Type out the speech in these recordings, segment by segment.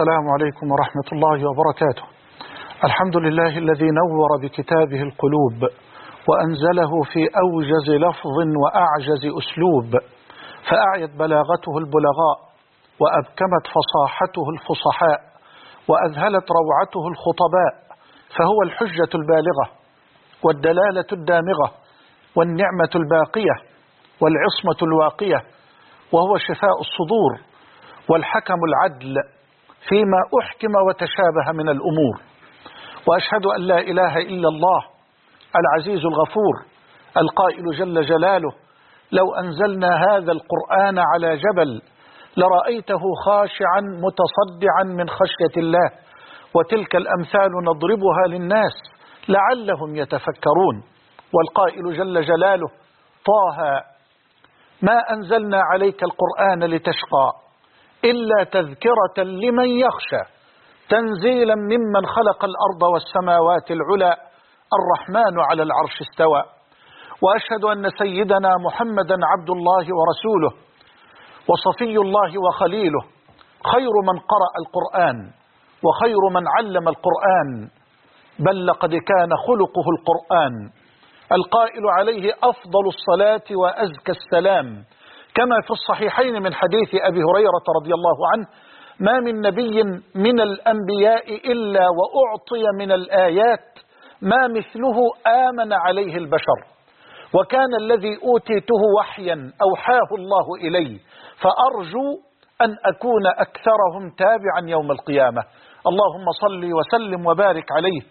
السلام عليكم ورحمة الله وبركاته. الحمد لله الذي نور بكتابه القلوب وأنزله في أوجز لفظ وأعجز أسلوب، فأعيت بلاغته البلغاء وأبكمت فصاحته الفصحاء وأذهلت روعته الخطباء، فهو الحجة البالغة والدلالة الدامغة والنعمة الباقية والعصمة الواقية، وهو شفاء الصدور والحكم العدل فيما أحكم وتشابه من الأمور. وأشهد أن لا إله إلا الله العزيز الغفور القائل جل جلاله: لو أنزلنا هذا القرآن على جبل لرأيته خاشعا متصدعا من خشية الله، وتلك الأمثال نضربها للناس لعلهم يتفكرون. والقائل جل جلاله: طه ما أنزلنا عليك القرآن لتشقى إلا تذكرة لمن يخشى تنزيلا ممن خلق الأرض والسماوات العلى الرحمن على العرش استوى. وأشهد أن سيدنا محمدا عبد الله ورسوله وصفي الله وخليله، خير من قرأ القرآن وخير من علم القرآن، بل لقد كان خلقه القرآن، القائل عليه أفضل الصلاة وأزكى السلام، كما في الصحيحين من حديث أبي هريرة رضي الله عنه: ما من نبي من الأنبياء إلا وأعطي من الآيات ما مثله آمن عليه البشر، وكان الذي أوتيته وحيا أوحاه الله إلي، فأرجو أن أكون أكثرهم تابعا يوم القيامة. اللهم صل وسلم وبارك عليه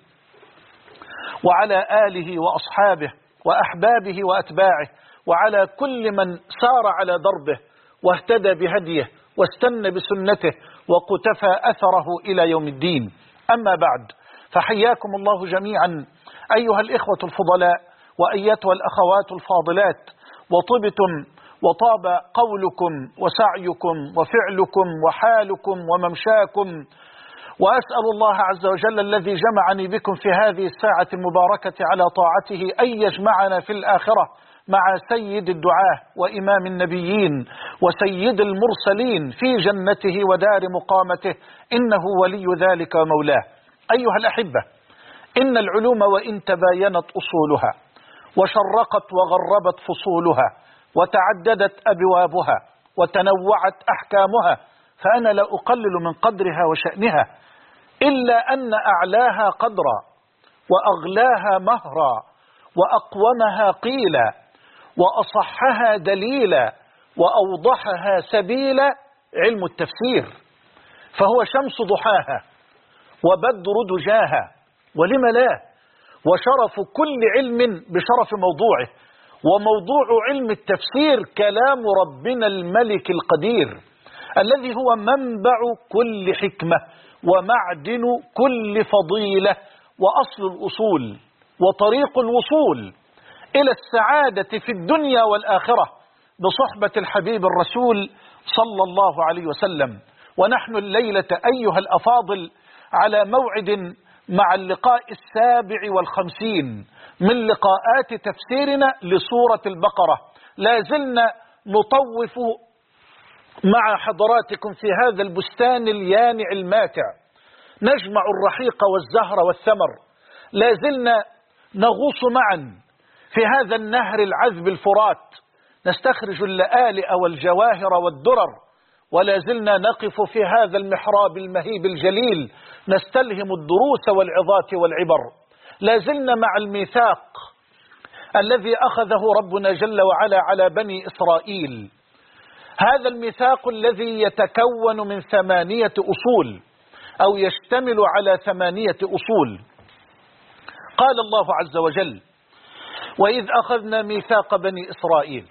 وعلى آله وأصحابه وأحبابه وأتباعه وعلى كل من سار على دربه واهتدى بهديه واستنى بسنته وقتفى أثره إلى يوم الدين. أما بعد، فحياكم الله جميعا أيها الإخوة الفضلاء وأيتها الأخوات الفاضلات، وطبتم وطاب قولكم وسعيكم وفعلكم وحالكم وممشاكم، وأسأل الله عز وجل الذي جمعني بكم في هذه الساعة المباركة على طاعته أن يجمعنا في الآخرة مع سيد الدعاة وإمام النبيين وسيد المرسلين في جنته ودار مقامته، إنه ولي ذلك ومولاه. أيها الأحبة، إن العلوم وإن تباينت أصولها وشرقت وغربت فصولها وتعددت أبوابها وتنوعت أحكامها، فأنا لا أقلل من قدرها وشأنها، إلا أن أعلاها قدرا وأغلاها مهرا وأقومها قيلا وأصحها دليلا وأوضحها سبيلا علم التفسير، فهو شمس ضحاها وبدر دجاها، ولم لا، وشرف كل علم بشرف موضوعه، وموضوع علم التفسير كلام ربنا الملك القدير الذي هو منبع كل حكمة ومعدن كل فضيلة وأصل الأصول وطريق الوصول إلى السعادة في الدنيا والآخرة بصحبة الحبيب الرسول صلى الله عليه وسلم. ونحن الليلة أيها الأفاضل على موعد مع اللقاء 57 من لقاءات تفسيرنا لسورة البقرة. لا زلنا نطوف مع حضراتكم في هذا البستان اليانع الماتع، نجمع الرحيق والزهر والثمر، لا زلنا نغوص معا في هذا النهر العذب الفرات، نستخرج اللآلئ والجواهر والدرر، ولا زلنا نقف في هذا المحراب المهيب الجليل نستلهم الدروس والعظات والعبر. لا زلنا مع الميثاق الذي أخذه ربنا جل وعلا على بني إسرائيل، هذا الميثاق الذي يتكون من 8 أصول أو يشتمل على 8 أصول. قال الله عز وجل: وإذ أخذنا ميثاق بني إسرائيل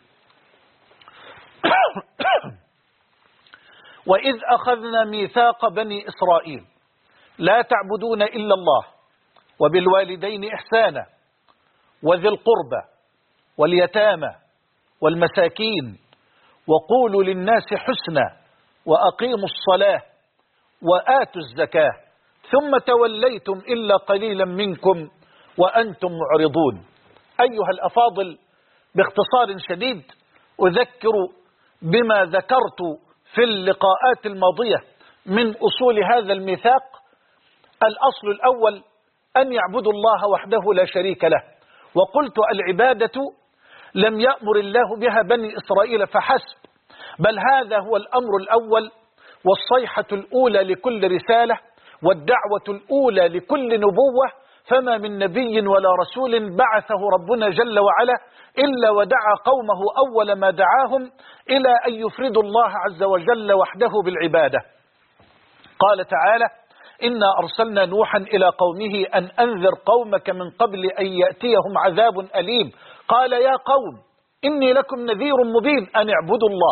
وإذ أخذنا ميثاق بني إسرائيل لا تعبدون إلا الله وبالوالدين إحسانا وذي القربى واليتامى والمساكين وقولوا للناس حسنا وأقيموا الصلاة وآتوا الزكاة ثم توليتم إلا قليلا منكم وأنتم معرضون. أيها الأفاضل، باختصار شديد أذكر بما ذكرت في اللقاءات الماضية من أصول هذا الميثاق. الأصل الأول أن يعبدوا الله وحده لا شريك له، وقلت العبادة لم يأمر الله بها بني إسرائيل فحسب، بل هذا هو الأمر الأول والصيحة الأولى لكل رسالة والدعوة الأولى لكل نبوة. فما من نبي ولا رسول بعثه ربنا جل وعلا إلا ودعا قومه أول ما دعاهم إلى أن يفردوا الله عز وجل وحده بالعبادة. قال تعالى: إنا أرسلنا نوحا إلى قومه أن أنذر قومك من قبل أن يأتيهم عذاب أليم. قال: يا قوم إني لكم نذير مبين أن اعبدوا الله.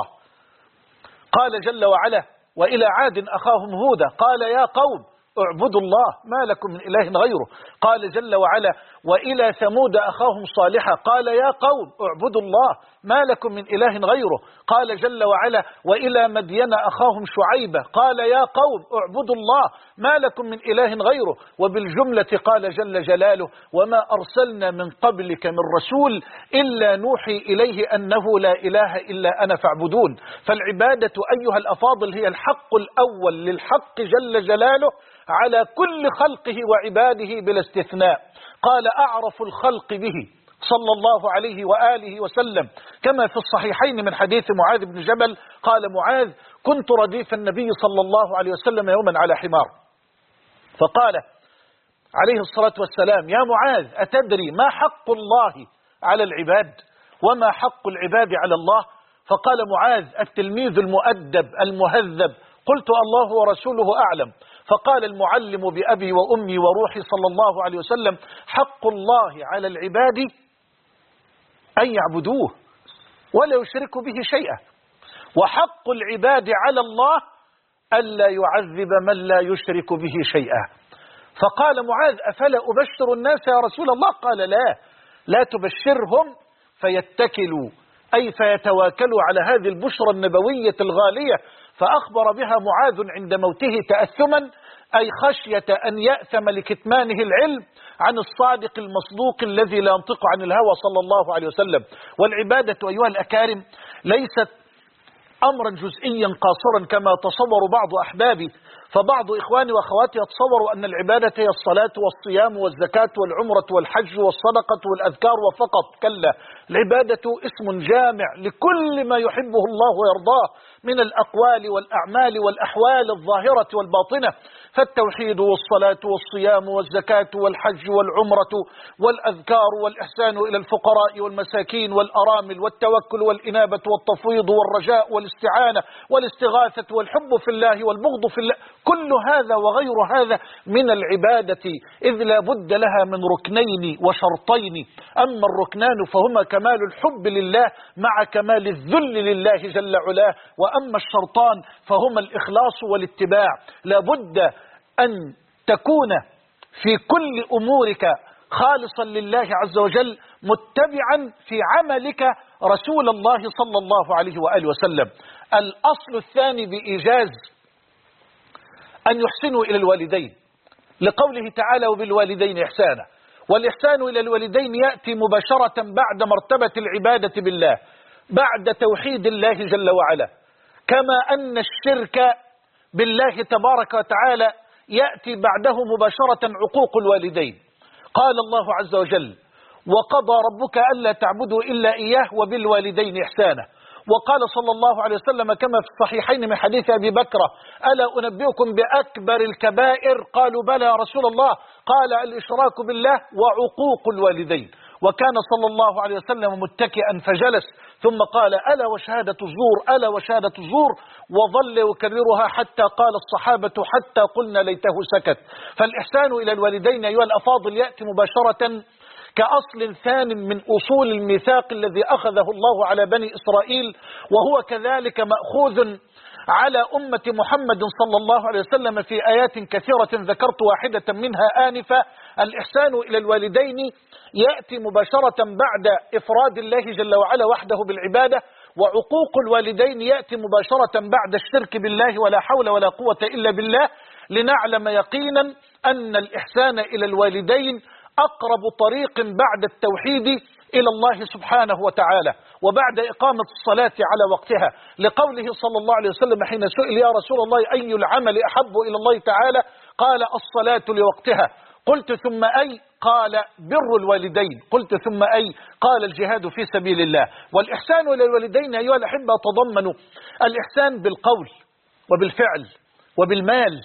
قال جل وعلا: وإلى عاد أخاهم هودا قال: يا قوم اعبدوا الله ما لكم من إله غيره. قال جل وعلا: وإلى ثمود أخاهم صالحا قال: يا قوم اعبدوا الله ما لكم من إله غيره. قال جل وعلا: وإلى مدين أخاهم شعيبا قال: يا قوم اعبدوا الله ما لكم من إله غيره. وبالجملة قال جل جلاله: وما أرسلنا من قبلك من رسول إلا نوحي إليه أنه لا إله إلا أنا فاعبدون. فالعبادة أيها الأفاضل هي الحق الأول للحق جل جلاله على كل خلقه وعباده بلا استثناء. قال: أعرف الخلق به صلى الله عليه وآله وسلم كما في الصحيحين من حديث معاذ بن جبل قال معاذ: كنت رديف النبي صلى الله عليه وسلم يوما على حمار، فقال عليه الصلاة والسلام: يا معاذ أتدري ما حق الله على العباد وما حق العباد على الله؟ فقال معاذ التلميذ المؤدب المهذب: قلت الله ورسوله أعلم. فقال المعلم بأبي وأمي وروحي صلى الله عليه وسلم: حق الله على العباد أن يعبدوه ولا يشركوا به شيئا، وحق العباد على الله ألا يعذب من لا يشرك به شيئا. فقال معاذ: أفلا أبشر الناس يا رسول الله؟ قال: لا تبشرهم فيتكلوا، أي فيتواكلوا على هذه البشرى النبوية الغالية. فأخبر بها معاذ عند موته تأثما، أي خشية أن يأثم لكتمانه العلم عن الصادق المصدوق الذي لا ينطق عن الهوى صلى الله عليه وسلم. والعبادة أيها الأكارم ليست أمرا جزئيا قاصرا كما تصور بعض أحبابي، فبعض إخواني وأخواتي يتصوروا أن العبادة هي الصلاة والصيام والزكاة والعمرة والحج والصدقة والأذكار وفقط. كلا، العبادة اسم جامع لكل ما يحبه الله ويرضاه من الأقوال والأعمال والأحوال الظاهرة والباطنة. فالتوحيد والصلاة والصيام والزكاة والحج والعمرة والأذكار والإحسان إلى الفقراء والمساكين والأرامل والتوكل والإنابة والتفويض والرجاء والاستعانة والاستغاثة والحب في الله والبغض في الله، كل هذا وغير هذا من العبادة، إذ لا بد لها من ركنين وشرطين. أما الركنان فهما كمال الحب لله مع كمال الذل لله جل علاه، وأما الشرطان فهما الإخلاص والاتباع. لا بد أن تكون في كل أمورك خالصا لله عز وجل، متبعا في عملك رسول الله صلى الله عليه وآله وسلم. الأصل الثاني بإيجاز أن يحسنوا إلى الوالدين، لقوله تعالى: وبالوالدين إحسانا. والإحسان إلى الوالدين يأتي مباشرة بعد مرتبة العبادة بالله، بعد توحيد الله جل وعلا، كما أن الشرك بالله تبارك وتعالى يأتي بعده مباشرة عقوق الوالدين. قال الله عز وجل: وقضى ربك ألا تعبدوا إلا إياه وبالوالدين إحسانا. وقال صلى الله عليه وسلم كما في الصحيحين من حديث أبي بكر: ألا أنبئكم بأكبر الكبائر؟ قالوا: بلى يا رسول الله. قال: الإشراك بالله وعقوق الوالدين. وكان صلى الله عليه وسلم متكئا فجلس، ثم قال: ألا وشهادة الزور، ألا وشهادة الزور، وظل يكررها حتى قال الصحابة حتى قلنا ليته سكت. فالإحسان إلى الوالدين أيها الأفاضل يأتي مباشرة كأصل ثان من أصول الميثاق الذي أخذه الله على بني إسرائيل، وهو كذلك مأخوذ على أمة محمد صلى الله عليه وسلم في آيات كثيرة ذكرت واحدة منها آنفة. الإحسان إلى الوالدين يأتي مباشرة بعد إفراد الله جل وعلا وحده بالعبادة، وعقوق الوالدين يأتي مباشرة بعد الشرك بالله ولا حول ولا قوة إلا بالله، لنعلم يقينا أن الإحسان إلى الوالدين أقرب طريق بعد التوحيد إلى الله سبحانه وتعالى. وبعد إقامة الصلاة على وقتها، لقوله صلى الله عليه وسلم حين سئل يا رسول الله أي العمل أحب إلى الله تعالى؟ قال الصلاة لوقتها. قلت ثم أي؟ قال بر الوالدين. قلت ثم أي؟ قال الجهاد في سبيل الله. والإحسان إلى الوالدين أيها الأحبة تضمن الإحسان بالقول وبالفعل وبالمال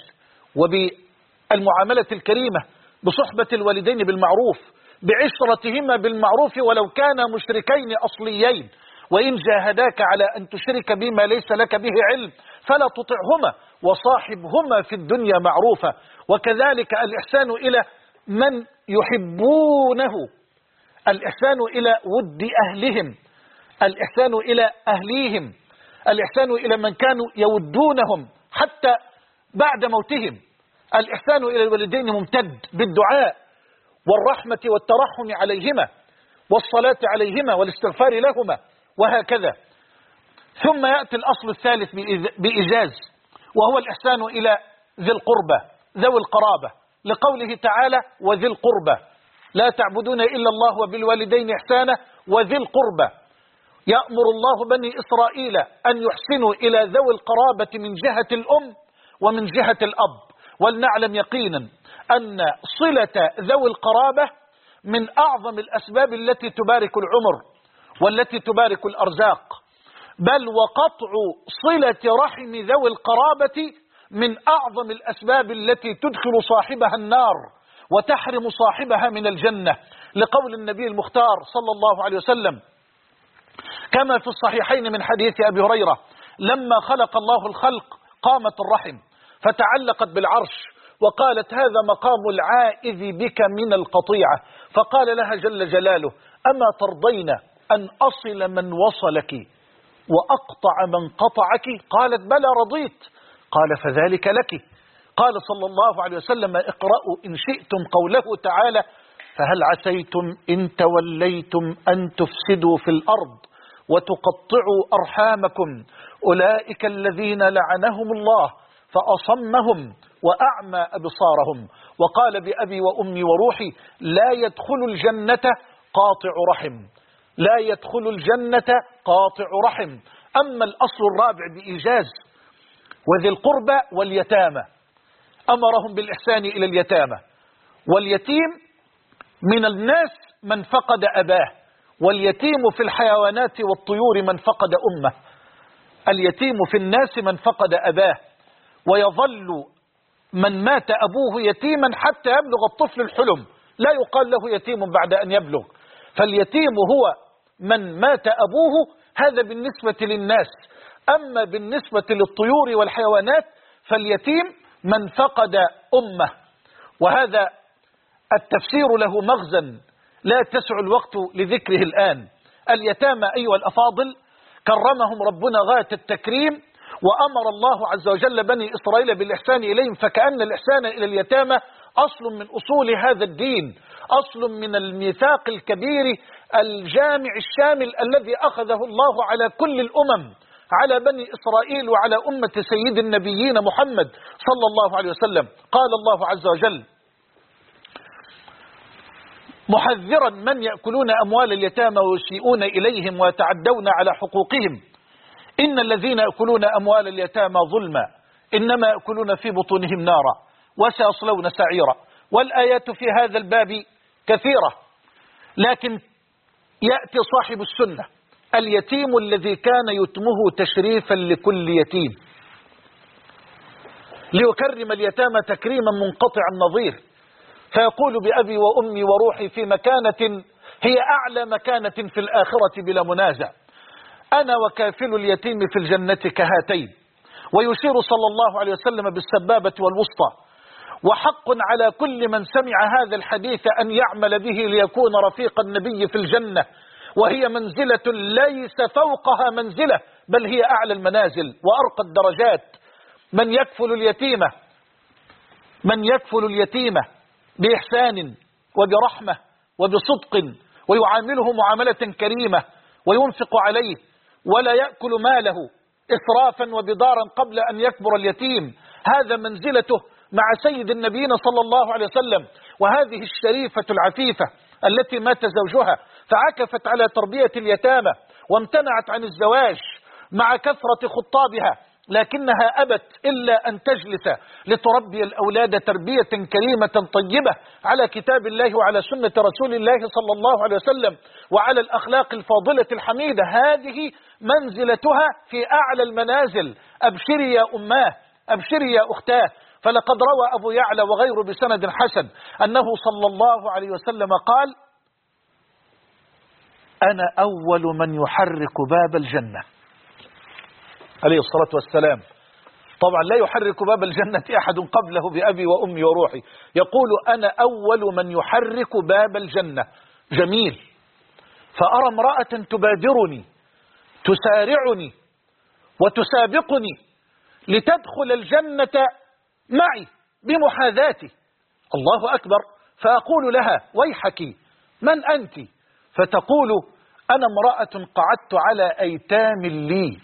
وبالمعاملة الكريمة، بصحبة الوالدين بالمعروف، بعشرتهما بالمعروف ولو كانا مشركين أصليين، وإن جاهداك على أن تشرك بما ليس لك به علم فلا تطعهما وصاحبهما في الدنيا معروفا. وكذلك الإحسان إلى من يحبونه، الإحسان إلى ود أهلهم، الإحسان إلى أهليهم، الإحسان إلى من كانوا يودونهم حتى بعد موتهم. الإحسان إلى الوالدين ممتد بالدعاء والرحمة والترحم عليهما والصلاة عليهما والاستغفار لهما وهكذا. ثم يأتي الأصل الثالث بإيجاز، وهو الإحسان إلى ذي القربى، ذوي القرابة، لقوله تعالى وذي القربى لا تعبدون إلا الله وبالوالدين إحسانا وذي القربى. يأمر الله بني إسرائيل أن يحسنوا إلى ذوي القرابة من جهة الأم ومن جهة الأب. ولنعلم يقينا أن صلة ذوي القرابة من أعظم الأسباب التي تبارك العمر والتي تبارك الأرزاق، بل وقطع صلة رحم ذوي القرابة من أعظم الأسباب التي تدخل صاحبها النار وتحرم صاحبها من الجنة، لقول النبي المختار صلى الله عليه وسلم كما في الصحيحين من حديث أبي هريرة: لما خلق الله الخلق قامت الرحم فتعلقت بالعرش وقالت هذا مقام العائذ بك من القطيعة، فقال لها جل جلاله أما ترضين أن أصل من وصلك وأقطع من قطعك؟ قالت بلى رضيت. قال فذلك لك. قال صلى الله عليه وسلم اقرأوا إن شئتم قوله تعالى فهل عسيتم إن توليتم أن تفسدوا في الأرض وتقطعوا أرحامكم أولئك الذين لعنهم الله فأصمهم وأعمى أبصارهم. وقال بأبي وأمي وروحي لا يدخل الجنة قاطع رحم، لا يدخل الجنة قاطع رحم. أما الأصل الرابع بإيجاز وذي القربى واليتامى، أمرهم بالإحسان إلى اليتامى. واليتيم من الناس من فقد أباه، واليتيم في الحيوانات والطيور من فقد أمه. اليتيم في الناس من فقد أباه، ويظل من مات أبوه يتيما حتى يبلغ الطفل الحلم، لا يقال له يتيم بعد أن يبلغ. فاليتيم هو من مات أبوه، هذا بالنسبة للناس. أما بالنسبة للطيور والحيوانات فاليتيم من فقد أمه. وهذا التفسير له مغزى لا يتسع الوقت لذكره الآن. اليتامى أيها الأفاضل كرمهم ربنا غاية التكريم، وأمر الله عز وجل بني إسرائيل بالإحسان إليهم، فكأن الإحسان إلى اليتامى أصل من أصول هذا الدين، أصل من الميثاق الكبير الجامع الشامل الذي أخذه الله على كل الأمم، على بني إسرائيل وعلى أمة سيد النبيين محمد صلى الله عليه وسلم. قال الله عز وجل محذرا من يأكلون أموال اليتامى ويسيئون إليهم ويتعدون على حقوقهم إن الذين يأكلون أموال اليتامى ظلما إنما يأكلون في بطونهم نارا وسيصلون سعيرا. والآيات في هذا الباب كثيرة، لكن يأتي صاحب السنة اليتيم الذي كان يتمه تشريفا لكل يتيم، ليكرم اليتامى تكريما منقطع النظير، فيقول بأبي وأمي وروحي في مكانة هي أعلى مكانة في الآخرة بلا منازع، أنا وكافل اليتيم في الجنة كهاتين. ويشير صلى الله عليه وسلم بالسبابة والوسطى. وحق على كل من سمع هذا الحديث أن يعمل به ليكون رفيق النبي في الجنة، وهي منزلة ليس فوقها منزلة، بل هي أعلى المنازل وأرقى الدرجات. من يكفل اليتيمة بإحسان وبرحمة وبصدق ويعامله معاملة كريمة وينفق عليه ولا يأكل ماله إسرافا وبدارا قبل أن يكبر اليتيم، هذا منزلته مع سيد النبيين صلى الله عليه وسلم. وهذه الشريفة العفيفة التي مات زوجها فعكفت على تربية اليتامى وامتنعت عن الزواج مع كثرة خطابها، لكنها أبت إلا أن تجلس لتربي الأولاد تربية كريمة طيبة على كتاب الله وعلى سنة رسول الله صلى الله عليه وسلم وعلى الأخلاق الفاضلة الحميدة. هذه منزلتها في أعلى المنازل. أبشري يا أماه، أبشري يا أختاه. فلقد روى أبو يعلى وغيره بسند حسن أنه صلى الله عليه وسلم قال: أنا أول من يحرك باب الجنة، عليه الصلاة والسلام. طبعا لا يحرك باب الجنة أحد قبله بأبي وأمي وروحي. يقول: أنا أول من يحرك باب الجنة. جميل. فأرى امرأة تبادرني تسارعني وتسابقني لتدخل الجنة معي بمحاذاتي. الله أكبر. فأقول لها: ويحك، من أنت؟ فتقول: أنا امرأة قعدت على أيتام لي،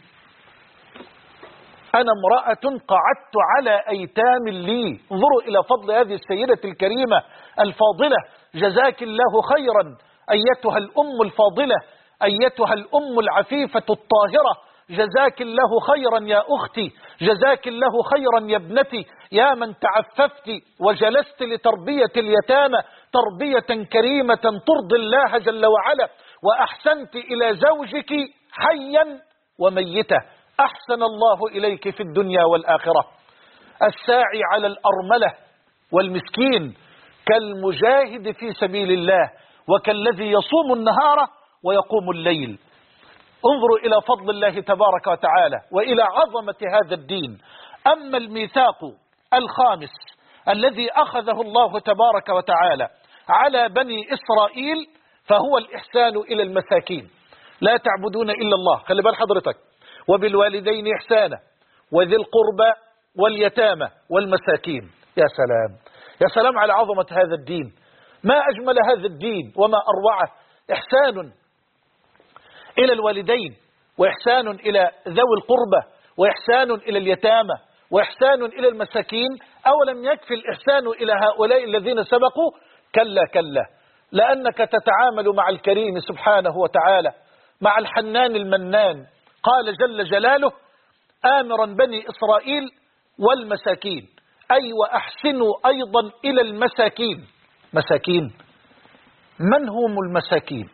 أنا امرأة قعدت على أيتام لي. انظروا إلى فضل هذه السيدة الكريمة الفاضلة. جزاك الله خيرا أيتها الأم الفاضلة، أيتها الأم العفيفة الطاهرة. جزاك الله خيرا يا أختي، جزاك الله خيرا يا ابنتي، يا من تعففت وجلست لتربية اليتامى تربية كريمة ترضي الله جل وعلا، وأحسنت إلى زوجك حيا وميتا. أحسن الله إليك في الدنيا والآخرة. الساعي على الأرملة والمسكين كالمجاهد في سبيل الله وكالذي يصوم النهار ويقوم الليل. انظروا إلى فضل الله تبارك وتعالى وإلى عظمة هذا الدين. أما الميثاق الخامس الذي أخذه الله تبارك وتعالى على بني إسرائيل فهو الإحسان إلى المساكين. لا تعبدون إلا الله، خلي بال حضرتك، وبالوالدين إحسانا وذي القربى واليتامى والمساكين. يا سلام، يا سلام على عظمة هذا الدين. ما أجمل هذا الدين وما أروعه. إحسان إلى الوالدين، وإحسان إلى ذوي القربى، وإحسان إلى اليتامى، وإحسان إلى المساكين. أولم يكفي الإحسان إلى هؤلاء الذين سبقوا؟ كلا كلا، لأنك تتعامل مع الكريم سبحانه وتعالى، مع الحنان المنان. قال جل جلاله آمرا بني إسرائيل والمساكين، أي وأحسنوا أيضا إلى المساكين. مساكين، من هم المساكين؟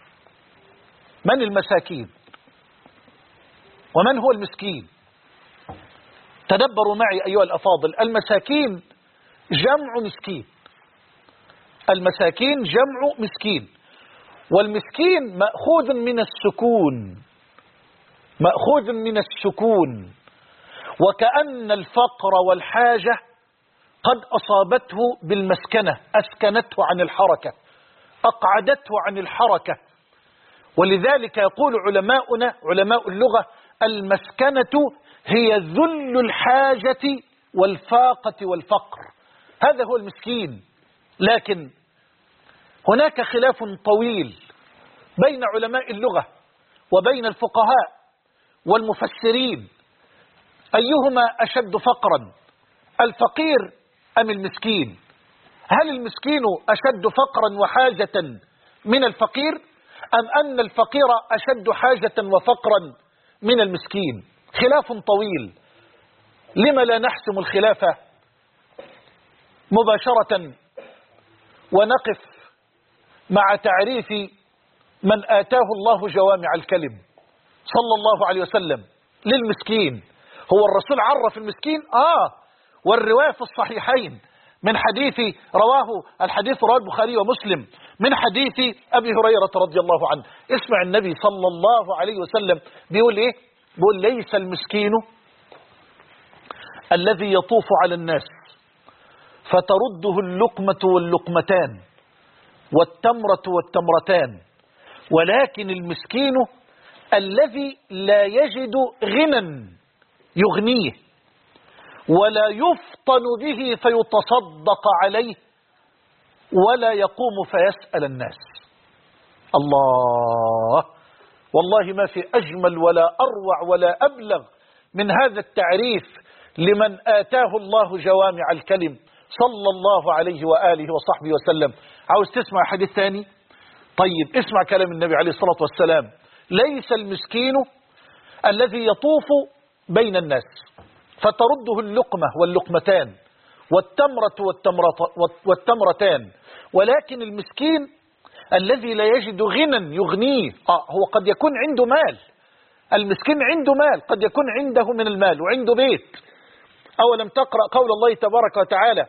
من المساكين ومن هو المسكين؟ تدبروا معي أيها الأفاضل. المساكين جمع مسكين، المساكين جمع مسكين، والمسكين مأخوذ من السكون، مأخوذ من السكون. وكأن الفقر والحاجة قد أصابته بالمسكنة، أسكنته عن الحركة، أقعدته عن الحركة. ولذلك يقول علماؤنا علماء اللغة: المسكنة هي ذل الحاجة والفاقة والفقر. هذا هو المسكين. لكن هناك خلاف طويل بين علماء اللغة وبين الفقهاء والمفسرين، أيهما أشد فقرا، الفقير أم المسكين؟ هل المسكين أشد فقرا وحاجة من الفقير، أم أن الفقير أشد حاجة وفقرا من المسكين؟ خلاف طويل. لما لا نحسم الخلاف مباشرة ونقف مع تعريف من آتاه الله جوامع الكلم صلى الله عليه وسلم للمسكين؟ هو الرسول عرف المسكين؟ والرواية في الصحيحين من حديث الحديث رواه البخاري ومسلم من حديث أبي هريرة رضي الله عنه. اسمع النبي صلى الله عليه وسلم بيقول إيه؟ بيقول: ليس المسكين الذي يطوف على الناس فترده اللقمة واللقمتان والتمرة والتمرتان، ولكن المسكين الذي لا يجد غنى يغنيه ولا يفطن به فيتصدق عليه ولا يقوم فيسأل الناس. الله، والله ما في أجمل ولا أروع ولا أبلغ من هذا التعريف لمن آتاه الله جوامع الكلم صلى الله عليه وآله وصحبه وسلم. عاوز تسمع حديث ثاني؟ طيب اسمع كلام النبي عليه الصلاة والسلام ليس المسكين الذي يطوف بين الناس فترده اللقمة واللقمتان والتمرة والتمرتان، ولكن المسكين الذي لا يجد غنى يغنيه. هو قد يكون عنده مال، المسكين عنده مال، قد يكون عنده من المال وعنده بيت. أولم تقرأ قول الله تبارك وتعالى: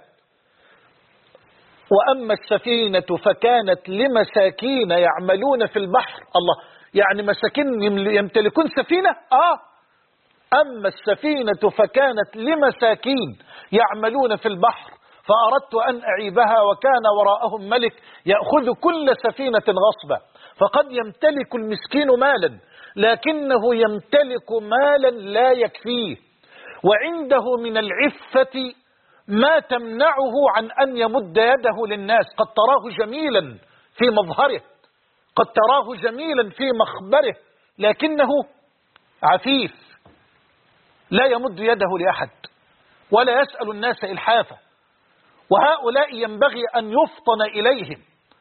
وأما السفينة فكانت لمساكين يعملون في البحر. الله، يعني مساكين يمتلكون سفينة؟ أما السفينة فكانت لمساكين يعملون في البحر فأردت أن أعيبها وكان وراءهم ملك يأخذ كل سفينة غصبا. فقد يمتلك المسكين مالا، لكنه يمتلك مالا لا يكفيه، وعنده من العفة ما تمنعه عن أن يمد يده للناس. قد تراه جميلا في مظهره، قد تراه جميلا في مخبره، لكنه عفيف لا يمد يده لأحد ولا يسأل الناس إلحافا. وهؤلاء ينبغي أن يفطن إليهم،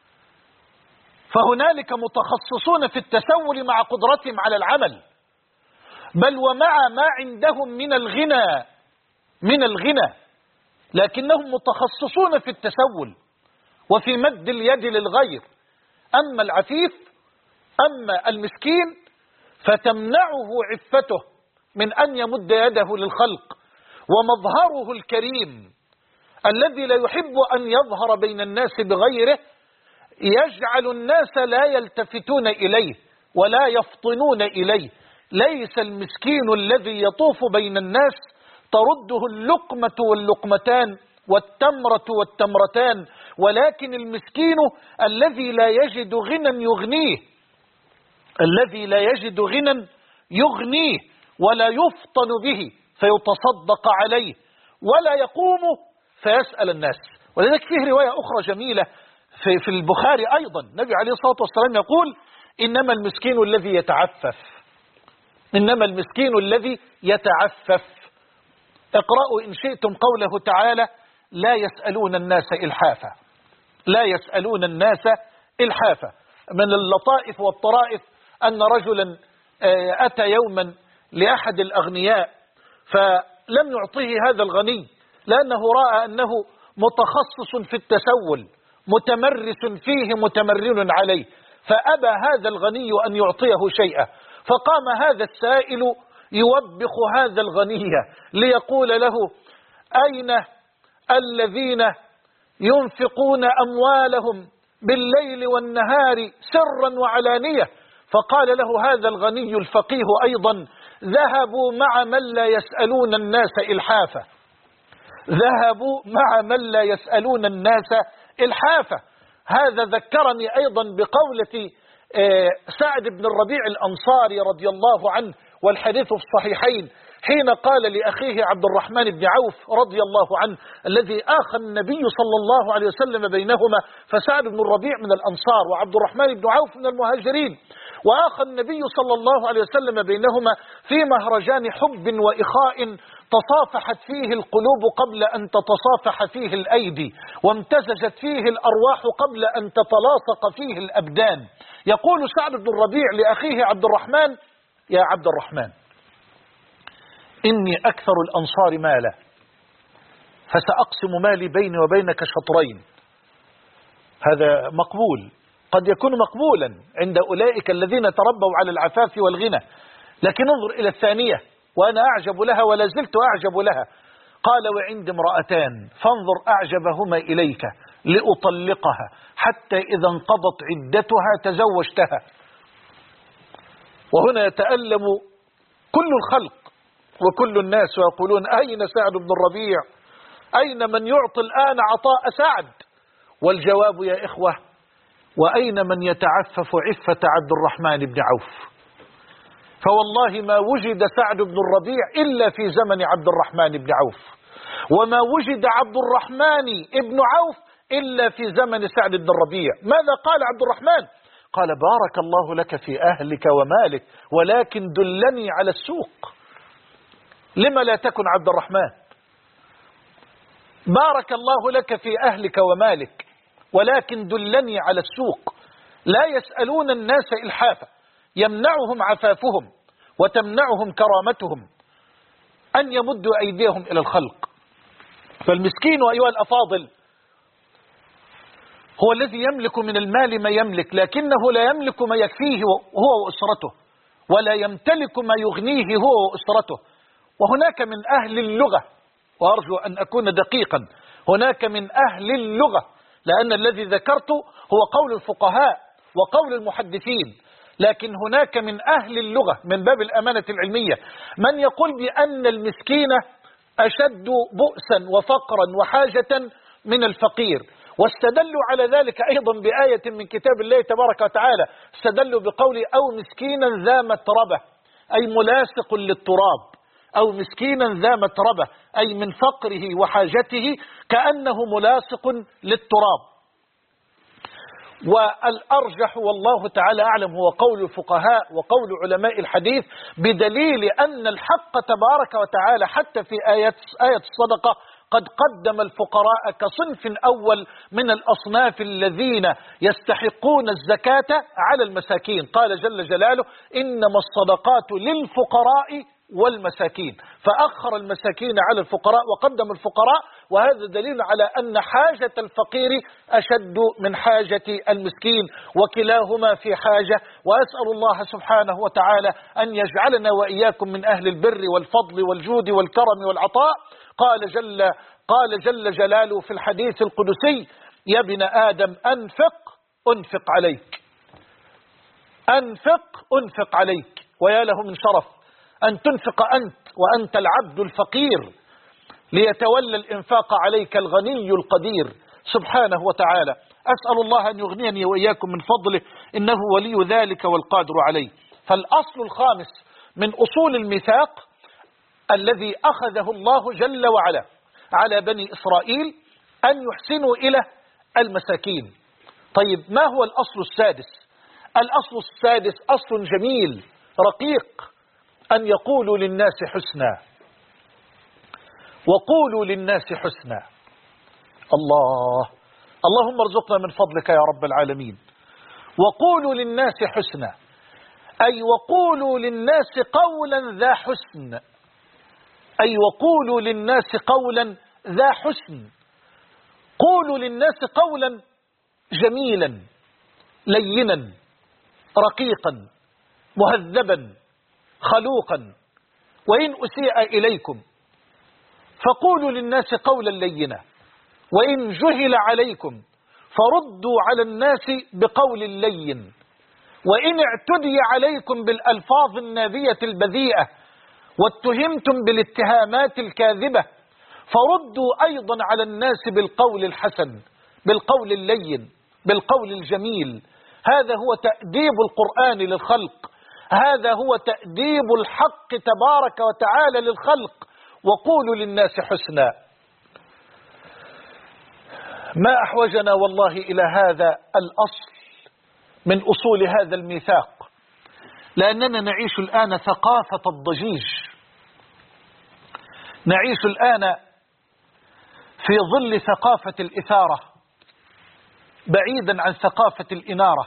فهنالك متخصصون في التسول مع قدرتهم على العمل، بل ومع ما عندهم من الغنى، لكنهم متخصصون في التسول وفي مد اليد للغير. أما العفيف، أما المسكين، فتمنعه عفته من أن يمد يده للخلق، ومظهره الكريم الذي لا يحب أن يظهر بين الناس بغيره يجعل الناس لا يلتفتون إليه ولا يفطنون إليه. ليس المسكين الذي يطوف بين الناس ترده اللقمة واللقمتان والتمرة والتمرتان، ولكن المسكين الذي لا يجد غنى يغنيه، الذي لا يجد غنى يغنيه ولا يفطن به فيتصدق عليه ولا يقوم فيسأل الناس. ولذلك فيه رواية أخرى جميلة في البخاري أيضا، النبي عليه الصلاة والسلام يقول: إنما المسكين الذي يتعفف، إنما المسكين الذي يتعفف. اقرأوا إن شئتم قوله تعالى: لا يسألون الناس إلحافا، لا يسألون الناس إلحافا. من اللطائف والطرائف أن رجلا أتى يوما لأحد الأغنياء فلم يعطيه هذا الغني، لأنه رأى أنه متخصص في التسول متمرس فيه متمرن عليه، فأبى هذا الغني أن يعطيه شيئا. فقام هذا السائل يوبخ هذا الغني ليقول له: أين الذين ينفقون أموالهم بالليل والنهار سرا وعلانية؟ فقال له هذا الغني الفقيه أيضا: ذهبوا مع من لا يسألون الناس إلحافا، ذهبوا مع من لا يسألون الناس إلحافا. هذا ذكرني أيضا بقولة سعد بن الربيع الأنصاري رضي الله عنه، والحديث في الصحيحين، حين قال لأخيه عبد الرحمن بن عوف رضي الله عنه الذي آخى النبي صلى الله عليه وسلم بينهما، فسعد بن الربيع من الأنصار وعبد الرحمن بن عوف من المهاجرين، وآخى النبي صلى الله عليه وسلم بينهما في مهرجان حب وإخاء تصافحت فيه القلوب قبل أن تتصافح فيه الأيدي، وامتزجت فيه الأرواح قبل أن تتلاصق فيه الأبدان. يقول سعد بن الربيع لأخيه عبد الرحمن: يا عبد الرحمن، إني أكثر الأنصار مالا، فسأقسم مالي بيني وبينك شطرين. هذا مقبول، قد يكون مقبولا عند أولئك الذين تربوا على العفاف والغنى، لكن انظر إلى الثانية، وأنا أعجب لها ولا زلت أعجب لها. قال: وعندي امرأتان فانظر أعجبهما إليك لأطلقها، حتى إذا انقضت عدتها تزوجتها. وهنا يتألم كل الخلق وكل الناس ويقولون: أين سعد بن الربيع؟ أين من يعطي الآن عطاء سعد؟ والجواب يا إخوة: وأين من يتعفف عفة عبد الرحمن بن عوف؟ فوالله ما وجد سعد بن الربيع إلا في زمن عبد الرحمن بن عوف، وما وجد عبد الرحمن بن عوف إلا في زمن سعد بن الربيع. ماذا قال عبد الرحمن؟ قال: بارك الله لك في أهلك ومالك، ولكن دلني على السوق. لما لا تكن عبد الرحمن؟ بارك الله لك في أهلك ومالك، ولكن دلني على السوق. لا يسألون الناس إلحافا. يمنعهم عفافهم وتمنعهم كرامتهم أن يمدوا أيديهم إلى الخلق. فالمسكين أيها الأفاضل هو الذي يملك من المال ما يملك، لكنه لا يملك ما يكفيه هو وأسرته، ولا يمتلك ما يغنيه هو وأسرته. وهناك من أهل اللغة، وأرجو أن أكون دقيقا، هناك من أهل اللغة، لأن الذي ذكرته هو قول الفقهاء وقول المحدثين، لكن هناك من أهل اللغة من باب الأمانة العلمية من يقول بأن المسكين أشد بؤسا وفقرا وحاجة من الفقير، واستدلوا على ذلك أيضا بآية من كتاب الله تبارك وتعالى، استدلوا بقول أو مسكينا ذا متربة، أي ملاصق للتراب، أو مسكينا ذا متربة أي من فقره وحاجته كأنه ملاصق للتراب. والأرجح والله تعالى أعلم هو قول الفقهاء وقول علماء الحديث، بدليل أن الحق تبارك وتعالى حتى في آية الصدقة قد قدم الفقراء كصنف أول من الأصناف الذين يستحقون الزكاة على المساكين. قال جل جلاله إنما الصدقات للفقراء والمساكين، فأخر المساكين على الفقراء وقدم الفقراء، وهذا دليل على أن حاجة الفقير أشد من حاجة المسكين، وكلاهما في حاجة. وأسأل الله سبحانه وتعالى أن يجعلنا وإياكم من أهل البر والفضل والجود والكرم والعطاء. قال جل جلاله في الحديث القدسي يا ابن آدم أنفق عليك، أنفق عليك، ويا له من شرف أن تنفق أنت وأنت العبد الفقير ليتولى الإنفاق عليك الغني القدير سبحانه وتعالى. أسأل الله أن يغنيني وإياكم من فضله إنه ولي ذلك والقادر عليه. فالأصل الخامس من أصول الميثاق الذي أخذه الله جل وعلا على بني إسرائيل أن يحسنوا إلى المساكين. طيب ما هو الأصل السادس؟ الأصل السادس أصل جميل رقيق، أن يقولوا للناس حسنا، وقولوا للناس حسنا. اللهم ارزقنا من فضلك يا رب العالمين. وقولوا للناس حسنا أي وقولوا للناس قولا ذا حسن، أي وقولوا للناس قولا ذا حسن. قولوا للناس قولا جميلا لينا رقيقا مهذبا خلوقا، وإن أسيء إليكم فقولوا للناس قولا لينا، وإن جهل عليكم فردوا على الناس بقول لين، وإن اعتدي عليكم بالألفاظ النابية البذيئة واتهمتم بالاتهامات الكاذبة فردوا أيضا على الناس بالقول الحسن، بالقول اللين، بالقول الجميل. هذا هو تأديب القرآن للخلق، هذا هو تأديب الحق تبارك وتعالى للخلق. وقولوا للناس حسنا. ما أحوجنا والله إلى هذا الأصل من أصول هذا الميثاق، لأننا نعيش الآن ثقافة الضجيج، نعيش الآن في ظل ثقافة الإثارة بعيدا عن ثقافة الإنارة،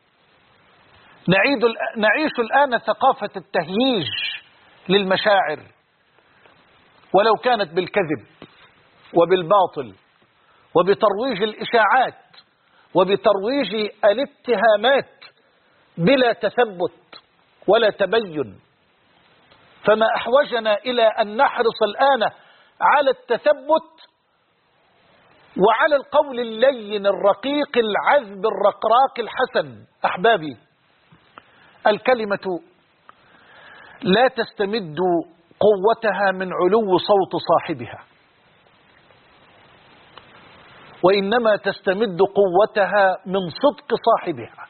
نعيش الآن ثقافة التهييج للمشاعر، ولو كانت بالكذب وبالباطل وبترويج الإشاعات وبترويج الاتهامات بلا تثبت ولا تبين. فما أحوجنا إلى أن نحرص الآن على التثبت وعلى القول اللين الرقيق العذب الرقراق الحسن. أحبابي، الكلمة لا تستمد قوتها من علو صوت صاحبها، وإنما تستمد قوتها من صدق صاحبها.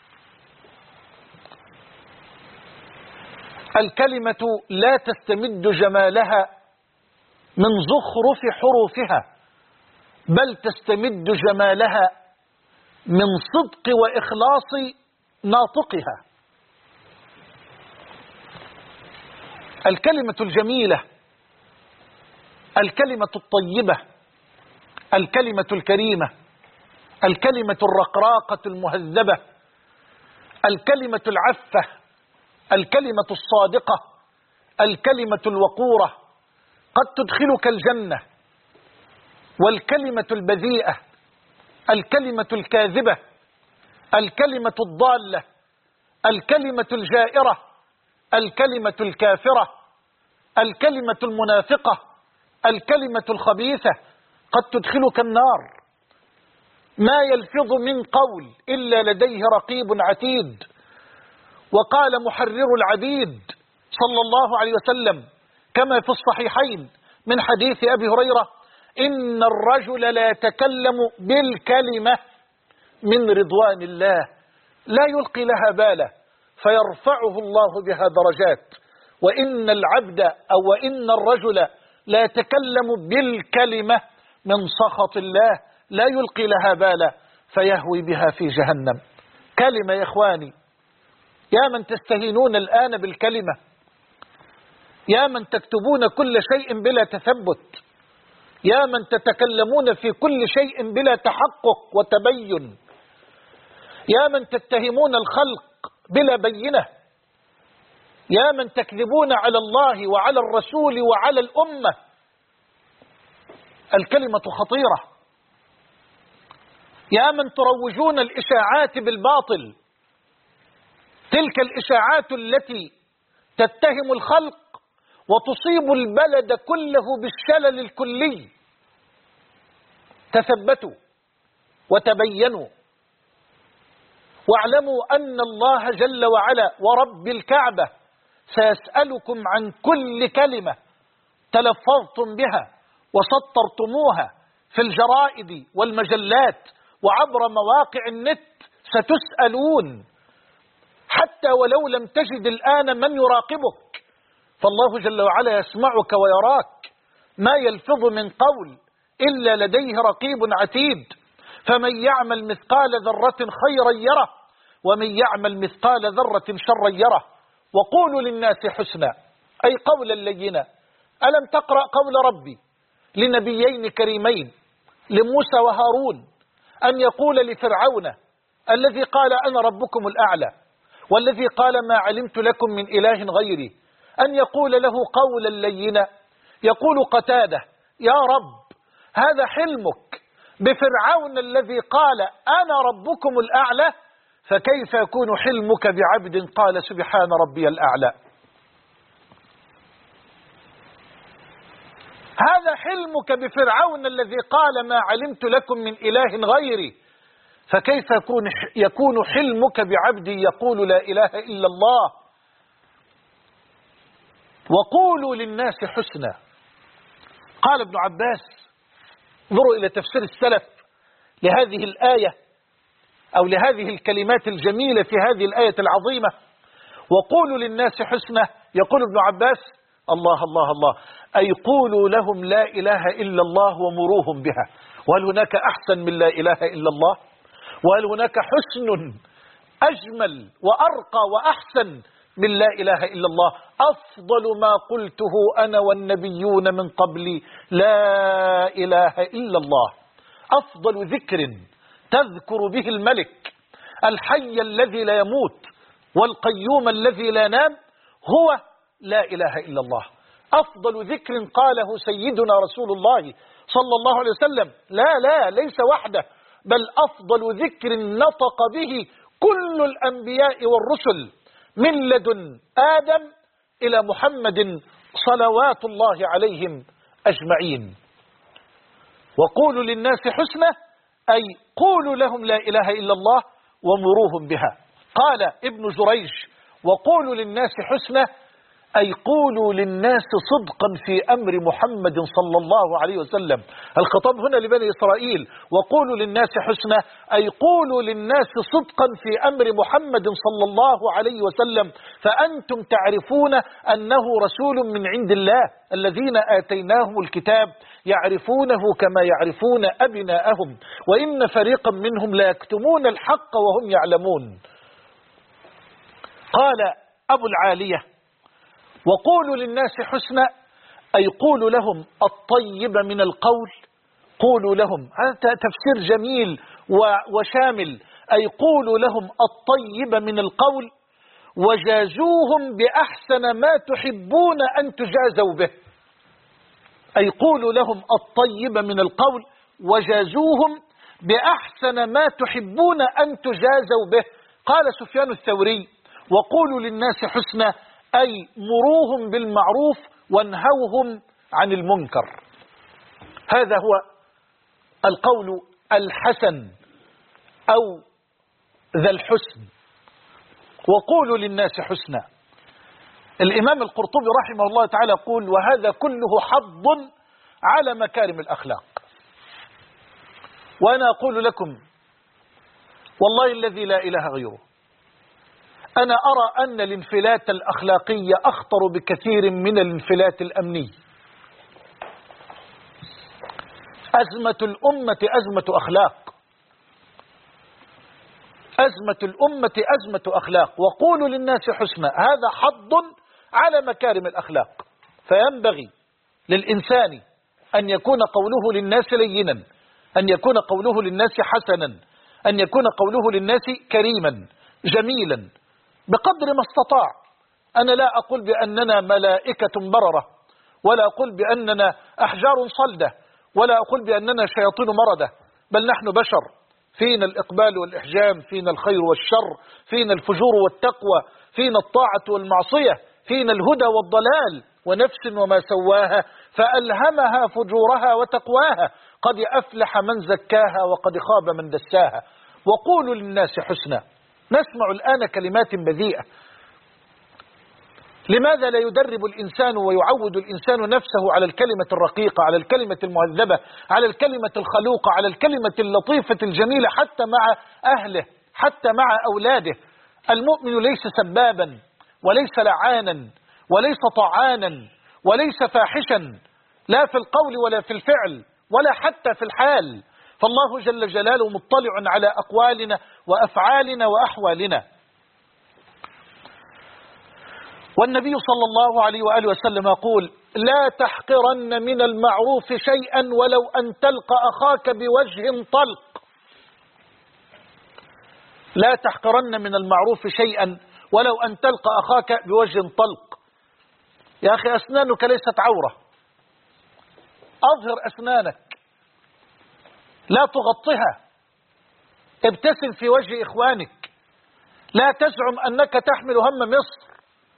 الكلمة لا تستمد جمالها من زخرف حروفها، بل تستمد جمالها من صدق وإخلاص ناطقها. الكلمة الجميلة، الكلمة الطيبة، الكلمة الكريمة، الكلمة الرقراقة المهذبة، الكلمة العفة، الكلمة الصادقة، الكلمة الوقورة قد تدخلك الجنة، والكلمة البذيئة، الكلمة الكاذبة، الكلمة الضالة، الكلمة الجائرة، الكلمة الكافرة، الكلمة المنافقة، الكلمة الخبيثة قد تدخلك النار. ما يلفظ من قول إلا لديه رقيب عتيد. وقال محرر العبيد صلى الله عليه وسلم كما في الصحيحين من حديث أبي هريرة: إن الرجل لا يتكلم بالكلمة من رضوان الله لا يلقي لها باله فيرفعه الله بها درجات، وإن العبد أو وإن الرجل لا يتكلم بالكلمة من سخط الله لا يلقي لها باله فيهوي بها في جهنم. كلمة يا إخواني، يا من تستهينون الآن بالكلمة، يا من تكتبون كل شيء بلا تثبت، يا من تتكلمون في كل شيء بلا تحقق وتبين، يا من تتهمون الخلق بلا بينة، يا من تكذبون على الله وعلى الرسول وعلى الأمة. الكلمة خطيرة. يا من تروجون الإشاعات بالباطل، تلك الإشاعات التي تتهم الخلق وتصيب البلد كله بالشلل الكلي. تثبتوا وتبينوا واعلموا أن الله جل وعلا ورب الكعبة سيسألكم عن كل كلمة تلفظتم بها وسطرتموها في الجرائد والمجلات وعبر مواقع النت. ستسألون حتى ولو لم تجد الآن من يراقبك، فالله جل وعلا يسمعك ويراك. ما يلفظ من قول إلا لديه رقيب عتيد. فمن يعمل مثقال ذرة خيرا يره ومن يعمل مثقال ذرة شرا يره. وقولوا للناس حسنا، أي قولا لينا. ألم تقرأ قول ربي لنبيين كريمين لموسى وهارون أن يقول لفرعون الذي قال أنا ربكم الأعلى والذي قال ما علمت لكم من إله غيري، أن يقول له قولا لينا؟ يقول قتادة: يا رب هذا حلمك بفرعون الذي قال أنا ربكم الأعلى، فكيف يكون حلمك بعبد قال سبحان ربي الأعلى؟ هذا حلمك بفرعون الذي قال ما علمت لكم من إله غيري، فكيف يكون حلمك بعبد يقول لا إله إلا الله؟ وقولوا للناس حسنا. قال ابن عباس: انظروا إلى تفسير السلف لهذه الآية أو لهذه الكلمات الجميلة في هذه الآية العظيمة. وقولوا للناس حسنا، يقول ابن عباس: الله الله الله، أي قولوا لهم لا إله إلا الله ومروهم بها. وهل هناك أحسن من لا إله إلا الله؟ وهل هناك حسن أجمل وأرقى وأحسن من لا إله إلا الله؟ أفضل ما قلته أنا والنبيون من قبلي لا إله إلا الله. أفضل ذكر تذكر به الملك الحي الذي لا يموت والقيوم الذي لا ينام هو لا إله إلا الله. أفضل ذكر قاله سيدنا رسول الله صلى الله عليه وسلم، لا ليس وحده، بل أفضل ذكر نطق به كل الأنبياء والرسل من لدن آدم إلى محمد صلوات الله عليهم أجمعين. وقولوا للناس حسنة، أي قولوا لهم لا إله إلا الله ومروهم بها. قال ابن جريج: وقولوا للناس حسنة، أي قولوا للناس صدقا في أمر محمد صلى الله عليه وسلم. الخطاب هنا لبني إسرائيل: وقولوا للناس حسنة، أي قولوا للناس صدقا في أمر محمد صلى الله عليه وسلم، فأنتم تعرفون أنه رسول من عند الله. الذين آتيناهم الكتاب يعرفونه كما يعرفون أبناءهم وإن فريقا منهم لا يكتمون الحق وهم يعلمون. قال أبو العالية: وقولوا للناس حسنا، أي قولوا لهم الطيب من القول. قولوا لهم، هذا تفسير جميل وشامل، أي قولوا لهم الطيب من القول وجازوهم بأحسن ما تحبون أن تجازوا به، أي قولوا لهم الطيب من القول وجازوهم بأحسن ما تحبون أن تجازوا به. قال سفيان الثوري: وقولوا للناس حسنا، أي مروهم بالمعروف وانهوهم عن المنكر. هذا هو القول الحسن أو ذا الحسن، وقولوا للناس حسنا. الإمام القرطبي رحمه الله تعالى يقول: وهذا كله حض على مكارم الأخلاق. وأنا أقول لكم والله الذي لا إله غيره، أنا أرى أن الانفلات الأخلاقي أخطر بكثير من الانفلات الأمني. أزمة الأمة أزمة أخلاق، أزمة الأمة أزمة أخلاق. وقولوا للناس حسنا، هذا حض على مكارم الأخلاق. فينبغي للإنسان أن يكون قوله للناس لينا، أن يكون قوله للناس حسنا، أن يكون قوله للناس كريما جميلا بقدر ما استطاع. أنا لا أقول بأننا ملائكة بررة، ولا أقول بأننا أحجار صلدة، ولا أقول بأننا شياطين مردة، بل نحن بشر، فينا الإقبال والإحجام، فينا الخير والشر، فينا الفجور والتقوى، فينا الطاعة والمعصية، فينا الهدى والضلال، ونفس وما سواها فألهمها فجورها وتقواها، قد أفلح من زكاها وقد خاب من دساها. وقولوا للناس حسنا. نسمع الآن كلمات بذيئة. لماذا لا يدرب الإنسان ويعود الإنسان نفسه على الكلمة الرقيقة، على الكلمة المهذبة، على الكلمة الخلوقة، على الكلمة اللطيفة الجميلة، حتى مع أهله، حتى مع أولاده. المؤمن ليس سبابا، وليس لعانا، وليس طعانا، وليس فاحشا، لا في القول ولا في الفعل ولا حتى في الحال. فالله جل جلاله مطلع على أقوالنا وأفعالنا وأحوالنا. والنبي صلى الله عليه وآله وسلم يقول: لا تحقرن من المعروف شيئا ولو أن تلقى أخاك بوجه طلق. لا تحقرن من المعروف شيئا ولو أن تلقى أخاك بوجه طلق. يا أخي، أسنانك ليست عورة، أظهر أسنانك، لا تغطها، ابتسم في وجه إخوانك، لا تزعم أنك تحمل هم مصر،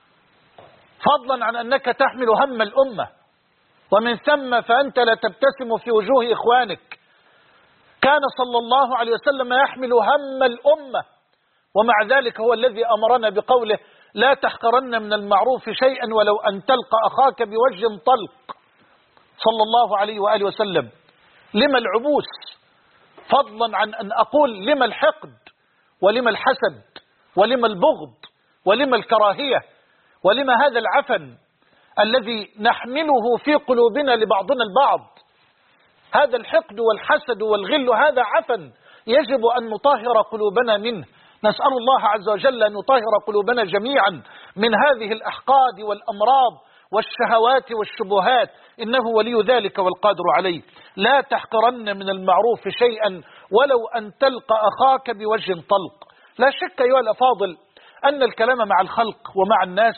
فضلا عن أنك تحمل هم الأمة، ومن ثم فأنت لا تبتسم في وجوه إخوانك. كان صلى الله عليه وسلم يحمل هم الأمة، ومع ذلك هو الذي أمرنا بقوله: لا تحقرن من المعروف شيئا ولو أن تلقى أخاك بوجه طلق، صلى الله عليه وآله وسلم. لما العبوس، فضلا عن أن أقول لما الحقد، ولما الحسد، ولما البغض، ولما الكراهية، ولما هذا العفن الذي نحمله في قلوبنا لبعضنا البعض. هذا الحقد والحسد والغل هذا عفن يجب أن نطهر قلوبنا منه. نسأل الله عز وجل أن يطهر قلوبنا جميعا من هذه الأحقاد والأمراض والشهوات والشبهات، إنه ولي ذلك والقادر عليه. لا تحقرن من المعروف شيئا ولو أن تلقى أخاك بوجه طلق. لا شك أيها الأفاضل أن الكلام مع الخلق ومع الناس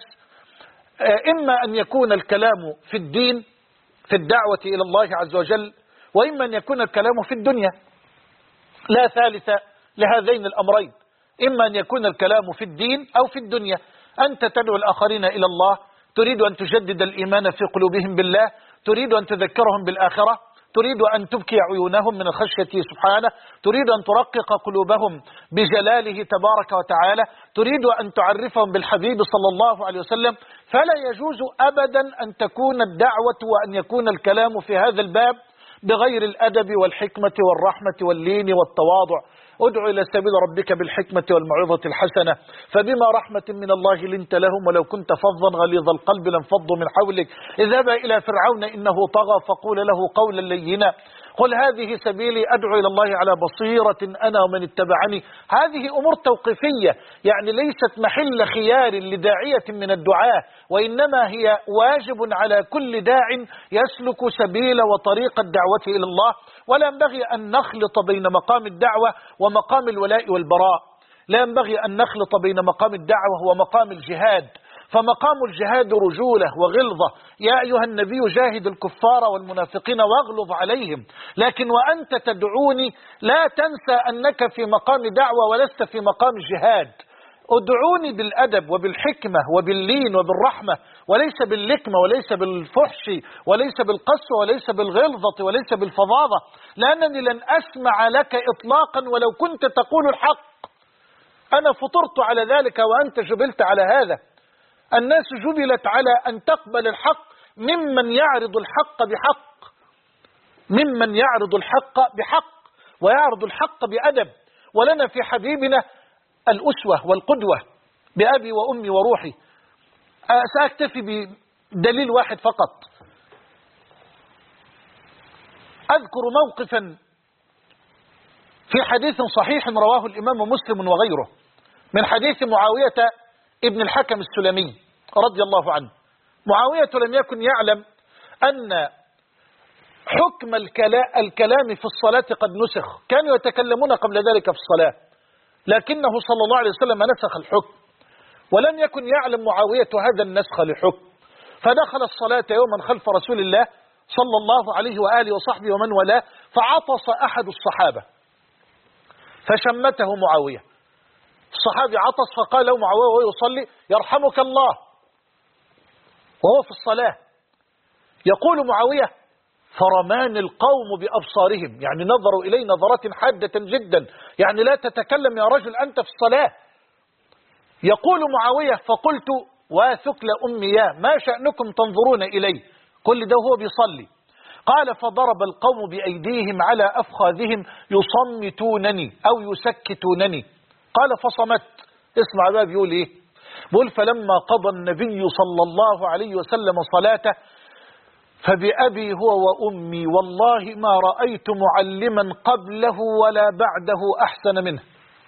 إما أن يكون الكلام في الدين في الدعوة إلى الله عز وجل، وإما أن يكون الكلام في الدنيا. لا ثالث لهذين الأمرين، إما أن يكون الكلام في الدين أو في الدنيا. أنت تدعو الآخرين إلى الله، تريد أن تجدد الإيمان في قلوبهم بالله، تريد أن تذكرهم بالآخرة، تريد أن تبكي عيونهم من الخشية سبحانه، تريد أن ترقق قلوبهم بجلاله تبارك وتعالى، تريد أن تعرفهم بالحبيب صلى الله عليه وسلم. فلا يجوز أبدا أن تكون الدعوة وأن يكون الكلام في هذا الباب بغير الأدب والحكمة والرحمة واللين والتواضع. ادع إلى سبيل ربك بالحكمة والموعظة الحسنة، فبما رحمة من الله لنت لهم ولو كنت فظا غليظ القلب لانفضوا من حولك. اذهب إلى فرعون إنه طغى فقول له قولا لينا. قل هذه سبيلي أدعو إلى الله على بصيرة أنا ومن اتبعني. هذه أمور توقيفية، يعني ليست محل خيار لداعية من الدعاة، وإنما هي واجب على كل داع يسلك سبيل وطريق الدعوة إلى الله. ولا ينبغي أن نخلط بين مقام الدعوة ومقام الولاء والبراء. لا ينبغي أن نخلط بين مقام الدعوة ومقام الجهاد، فمقام الجهاد رجولة وغلظة. يا أيها النبي جاهد الكفار والمنافقين واغلظ عليهم، لكن وأنت تدعوني لا تنسى أنك في مقام دعوة ولست في مقام جهاد. ادعوني بالأدب وبالحكمة وباللين وبالرحمة، وليس باللكمة وليس بالفحش وليس بالقسوة وليس بالغلظة وليس بالفظاظة، لأنني لن أسمع لك إطلاقا ولو كنت تقول الحق. أنا فطرت على ذلك وأنت جبلت على هذا. الناس جبلت على أن تقبل الحق ممن يعرض الحق بحق، ممن يعرض الحق بحق ويعرض الحق بأدب. ولنا في حبيبنا الأسوة والقدوة بأبي وأمي وروحي. سأكتفي بدليل واحد فقط. أذكر موقفا في حديث صحيح رواه الإمام مسلم وغيره من حديث معاوية ابن الحكم السلمي رضي الله عنه. معاوية لم يكن يعلم أن حكم الكلام في الصلاة قد نسخ، كانوا يتكلمون قبل ذلك في الصلاة، لكنه صلى الله عليه وسلم نسخ الحكم، ولم يكن يعلم معاوية هذا النسخ لحكم، فدخل الصلاة يوما خلف رسول الله صلى الله عليه وآله وصحبه ومن والاه، فعطس أحد الصحابة فشمته معاوية. الصحابي عطس فقال له معاوية وهو يصلي: يرحمك الله، وهو في الصلاة. يقول معاوية: فرمان القوم بأبصارهم، يعني نظروا إليه نظرات حادة جدا، يعني لا تتكلم يا رجل أنت في الصلاة. يقول معاوية: فقلت: وثكل أمي يا ما شأنكم تنظرون إلي؟ كل ده هو بيصلي. قال: فضرب القوم بأيديهم على أفخاذهم يصمتونني أو يسكتونني. قال: فصمت. اسمع بقى بيقول إيه؟ بيقول: فلما قضى النبي صلى الله عليه وسلم صلاته فبأبي هو وأمي والله ما رأيت معلما قبله ولا بعده أحسن منه.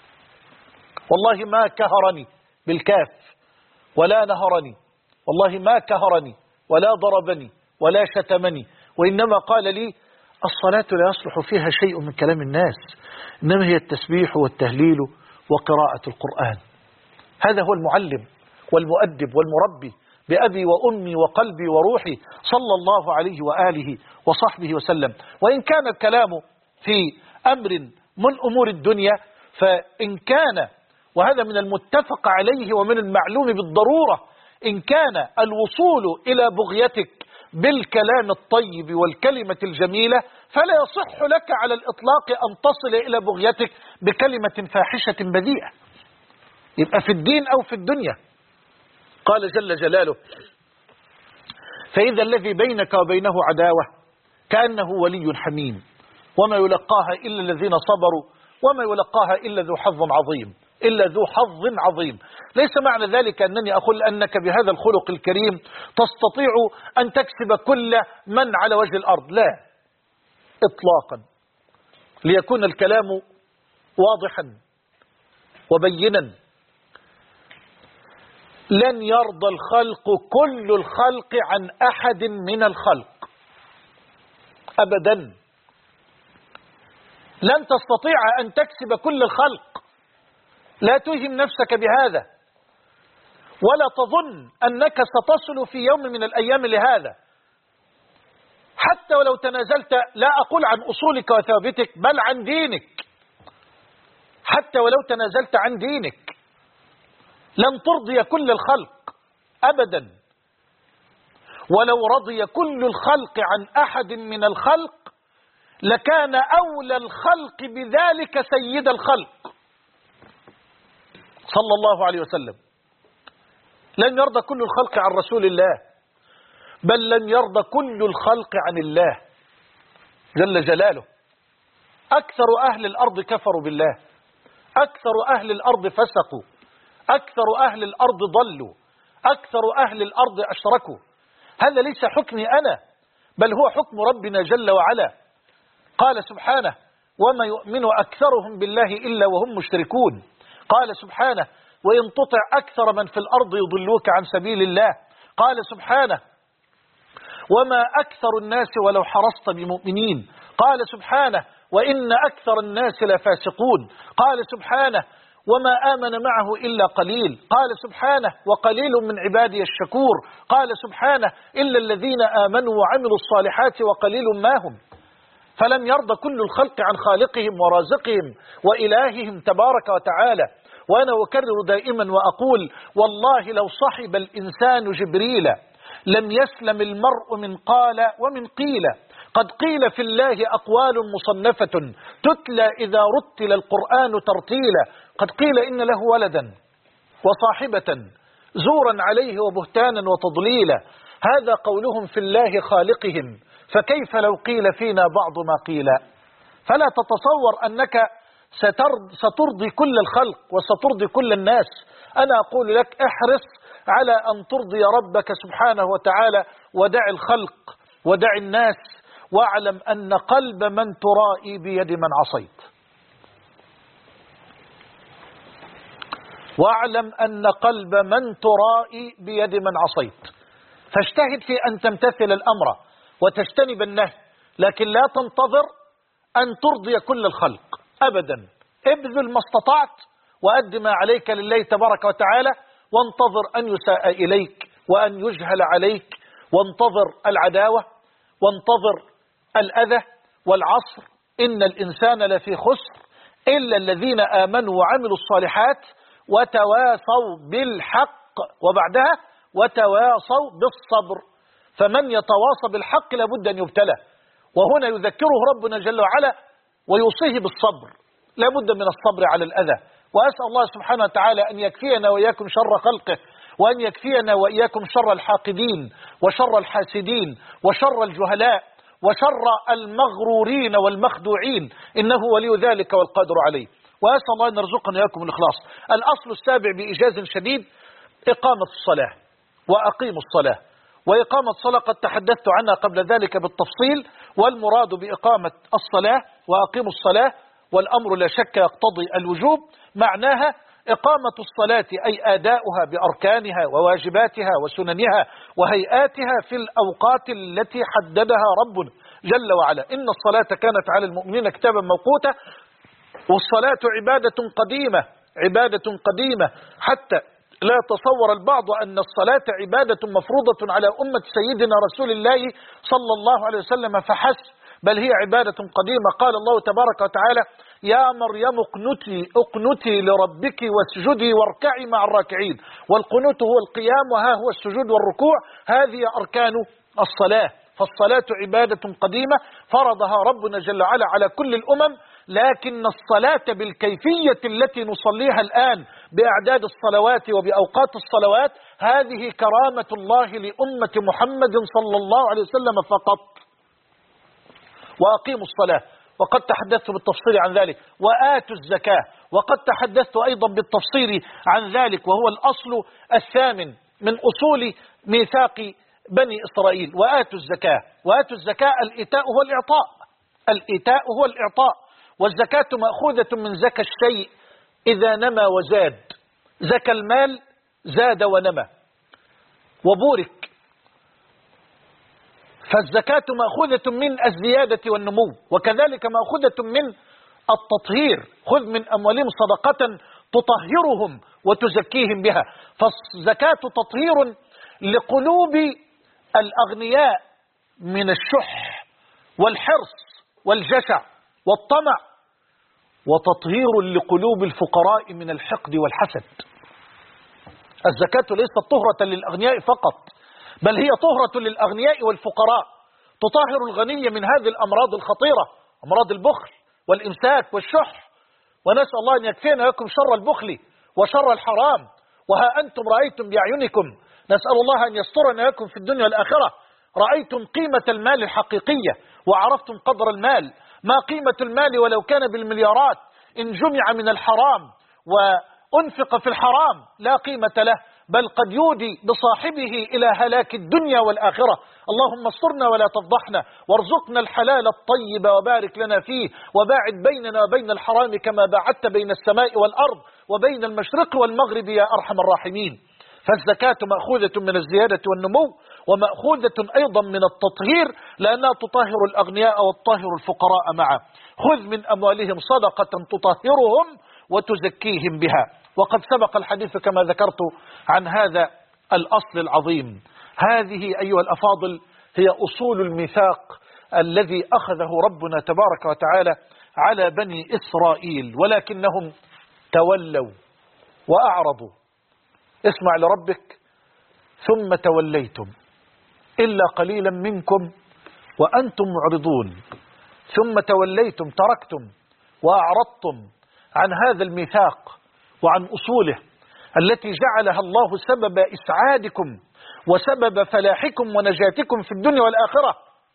والله ما كهرني بالكاف ولا نهرني، والله ما كهرني ولا ضربني ولا شتمني، وإنما قال لي: الصلاة لا يصلح فيها شيء من كلام الناس، إنما هي التسبيح والتهليل وقراءة القرآن. هذا هو المعلم والمؤدب والمربي بأبي وأمي وقلبي وروحي صلى الله عليه وآله وصحبه وسلم. وإن كان الكلام في أمر من أمور الدنيا، فإن كان، وهذا من المتفق عليه ومن المعلوم بالضرورة، إن كان الوصول إلى بغيتك بالكلام الطيب والكلمة الجميلة، فلا يصح لك على الإطلاق أن تصل إلى بغيتك بكلمة فاحشة بذيئة، يبقى في الدين أو في الدنيا. قال جل جلاله: فإذا الذي بينك وبينه عداوة كأنه ولي حميم وما يلقاها إلا الذين صبروا وما يلقاها إلا ذو حظ عظيم، إلا ذو حظ عظيم. ليس معنى ذلك أنني أقول أنك بهذا الخلق الكريم تستطيع أن تكسب كل من على وجه الأرض، لا إطلاقا. ليكون الكلام واضحا وبينا: لن يرضى الخلق كل الخلق عن أحد من الخلق أبدا. لن تستطيع أن تكسب كل الخلق، لا توهم نفسك بهذا، ولا تظن أنك ستصل في يوم من الأيام لهذا. حتى ولو تنازلت، لا أقول عن أصولك وثوابتك، بل عن دينك. حتى ولو تنازلت عن دينك لن ترضي كل الخلق أبدا. ولو رضي كل الخلق عن أحد من الخلق لكان أولى الخلق بذلك سيد الخلق صلى الله عليه وسلم. لن يرضى كل الخلق عن رسول الله، بل لن يرضى كل الخلق عن الله جل جلاله. أكثر أهل الأرض كفروا بالله، أكثر أهل الأرض فسقوا، أكثر أهل الأرض ضلوا، أكثر أهل الأرض أشركوا. هذا ليس حكمي أنا، بل هو حكم ربنا جل وعلا. قال سبحانه: وما يؤمن أكثرهم بالله إلا وهم مشركون. قال سبحانه: وإن تطع أكثر من في الأرض يضلوك عن سبيل الله. قال سبحانه: وما أكثر الناس ولو حرصت بمؤمنين. قال سبحانه: وإن أكثر الناس لفاسقون. قال سبحانه: وما آمن معه إلا قليل. قال سبحانه وقليل من عبادي الشكور. قال سبحانه إلا الذين آمنوا وعملوا الصالحات وقليل ما هم. فلم يرضى كل الخلق عن خالقهم ورازقهم وإلههم تبارك وتعالى. وأنا أكرر دائما وأقول والله لو صحب الإنسان جبريل لم يسلم المرء من قال ومن قيل. قد قيل في الله أقوال مصنفة تتلى إذا رتل القرآن ترتيلا. قد قيل إن له ولدا وصاحبة زورا عليه وبهتانا وتضليلا. هذا قولهم في الله خالقهم، فكيف لو قيل فينا بعض ما قيل؟ فلا تتصور أنك سترضي كل الخلق وسترضي كل الناس. أنا أقول لك احرص على أن ترضي ربك سبحانه وتعالى، ودع الخلق ودع الناس، واعلم أن قلب من ترائي بيد من عصيت. واعلم أن قلب من ترائي بيد من عصيت. فاجتهد في أن تمتثل الأمر وتجتنب النهي، لكن لا تنتظر أن ترضي كل الخلق أبدا. ابذل ما استطعت وأد ما عليك لله تبارك وتعالى، وانتظر أن يساء إليك وأن يجهل عليك، وانتظر العداوة، وانتظر الأذى. والعصر إن الإنسان لفي خسر إلا الذين آمنوا وعملوا الصالحات وتواصوا بالحق، وبعدها وتواصوا بالصبر. فمن يتواصى بالحق لابد أن يبتلى، وهنا يذكره ربنا جل وعلا ويوصيه بالصبر. لابد من الصبر على الأذى. وأسأل الله سبحانه وتعالى أن يكفينا وإياكم شر خلقه، وأن يكفينا وإياكم شر الحاقدين وشر الحاسدين وشر الجهلاء وشر المغرورين والمخدوعين، إنه ولي ذلك والقادر عليه. وأسأل الله أن يرزقنا وإياكم الإخلاص. الأصل السابع بإيجاز شديد إقامة الصلاة، وأقيموا الصلاة. وإقامة الصلاة قد تحدثت عنها قبل ذلك بالتفصيل، والمراد بإقامة الصلاة وأقيموا الصلاة والأمر لا شك يقتضي الوجوب. معناها إقامة الصلاة أي آداؤها بأركانها وواجباتها وسننها وهيئاتها في الأوقات التي حددها ربنا جل وعلا. إن الصلاة كانت على المؤمنين كتابا موقوتا. والصلاة عبادة قديمة حتى لا يتصور البعض أن الصلاة عبادة مفروضة على أمة سيدنا رسول الله صلى الله عليه وسلم فحسب، بل هي عبادة قديمة. قال الله تبارك وتعالى يا مريم اقنتي لربك واسجدي واركعي مع الراكعين. والقنوت هو القيام، وها هو السجود والركوع. هذه أركان الصلاة. فالصلاة عبادة قديمة فرضها ربنا جل وعلا على كل الأمم، لكن الصلاة بالكيفية التي نصليها الآن بأعداد الصلوات وبأوقات الصلوات هذه كرامة الله لأمة محمد صلى الله عليه وسلم فقط. وأقيموا الصلاة وقد تحدثت بالتفصيل عن ذلك، وآتوا الزكاة وقد تحدثت أيضا بالتفصيل عن ذلك، وهو الأصل الثامن من أصول ميثاق بني إسرائيل. وآتوا الزكاة الإيتاء هو الإعطاء، والزكاة مأخوذة من زكى الشيء إذا نمى وزاد. زكى المال زاد ونمى وبورك. فالزكاة مأخوذة من الزيادة والنمو، وكذلك مأخوذة من التطهير. خذ من أموالهم صدقة تطهرهم وتزكيهم بها. فالزكاة تطهير لقلوب الأغنياء من الشح والحرص والجشع والطمع، وتطهير لقلوب الفقراء من الحقد والحسد. الزكاة ليست طهرة للأغنياء فقط، بل هي طهرة للأغنياء والفقراء. تطهر الغني من هذه الأمراض الخطيرة، أمراض البخل والإمساك والشح. ونسأل الله أن يكفينا لكم شر البخل وشر الحرام. وها أنتم رأيتم بأعينكم، نسأل الله أن يسترنا لكم في الدنيا والآخرة. رأيتم قيمة المال الحقيقية وعرفتم قدر المال. ما قيمة المال ولو كان بالمليارات إن جمع من الحرام وأنفق في الحرام لا قيمة له، بل قد يودي بصاحبه إلى هلاك الدنيا والآخرة. اللهم استرنا ولا تفضحنا، وارزقنا الحلال الطيب وبارك لنا فيه، وباعد بيننا وبين الحرام كما باعدت بين السماء والأرض وبين المشرق والمغرب يا أرحم الراحمين. فالزكاة مأخوذة من الزيادة والنمو، ومأخوذة أيضا من التطهير، لأنها تطهر الأغنياء وتطهر الفقراء معا. خذ من أموالهم صدقة تطهرهم وتزكيهم بها. وقد سبق الحديث كما ذكرت عن هذا الأصل العظيم. هذه أيها الأفاضل هي أصول الميثاق الذي أخذه ربنا تبارك وتعالى على بني إسرائيل، ولكنهم تولوا وأعرضوا. اسمع لربك: ثم توليتم إلا قليلا منكم وأنتم معرضون. ثم توليتم، تركتم وأعرضتم عن هذا الميثاق وعن أصوله التي جعلها الله سبب إسعادكم وسبب فلاحكم ونجاتكم في الدنيا والآخرة.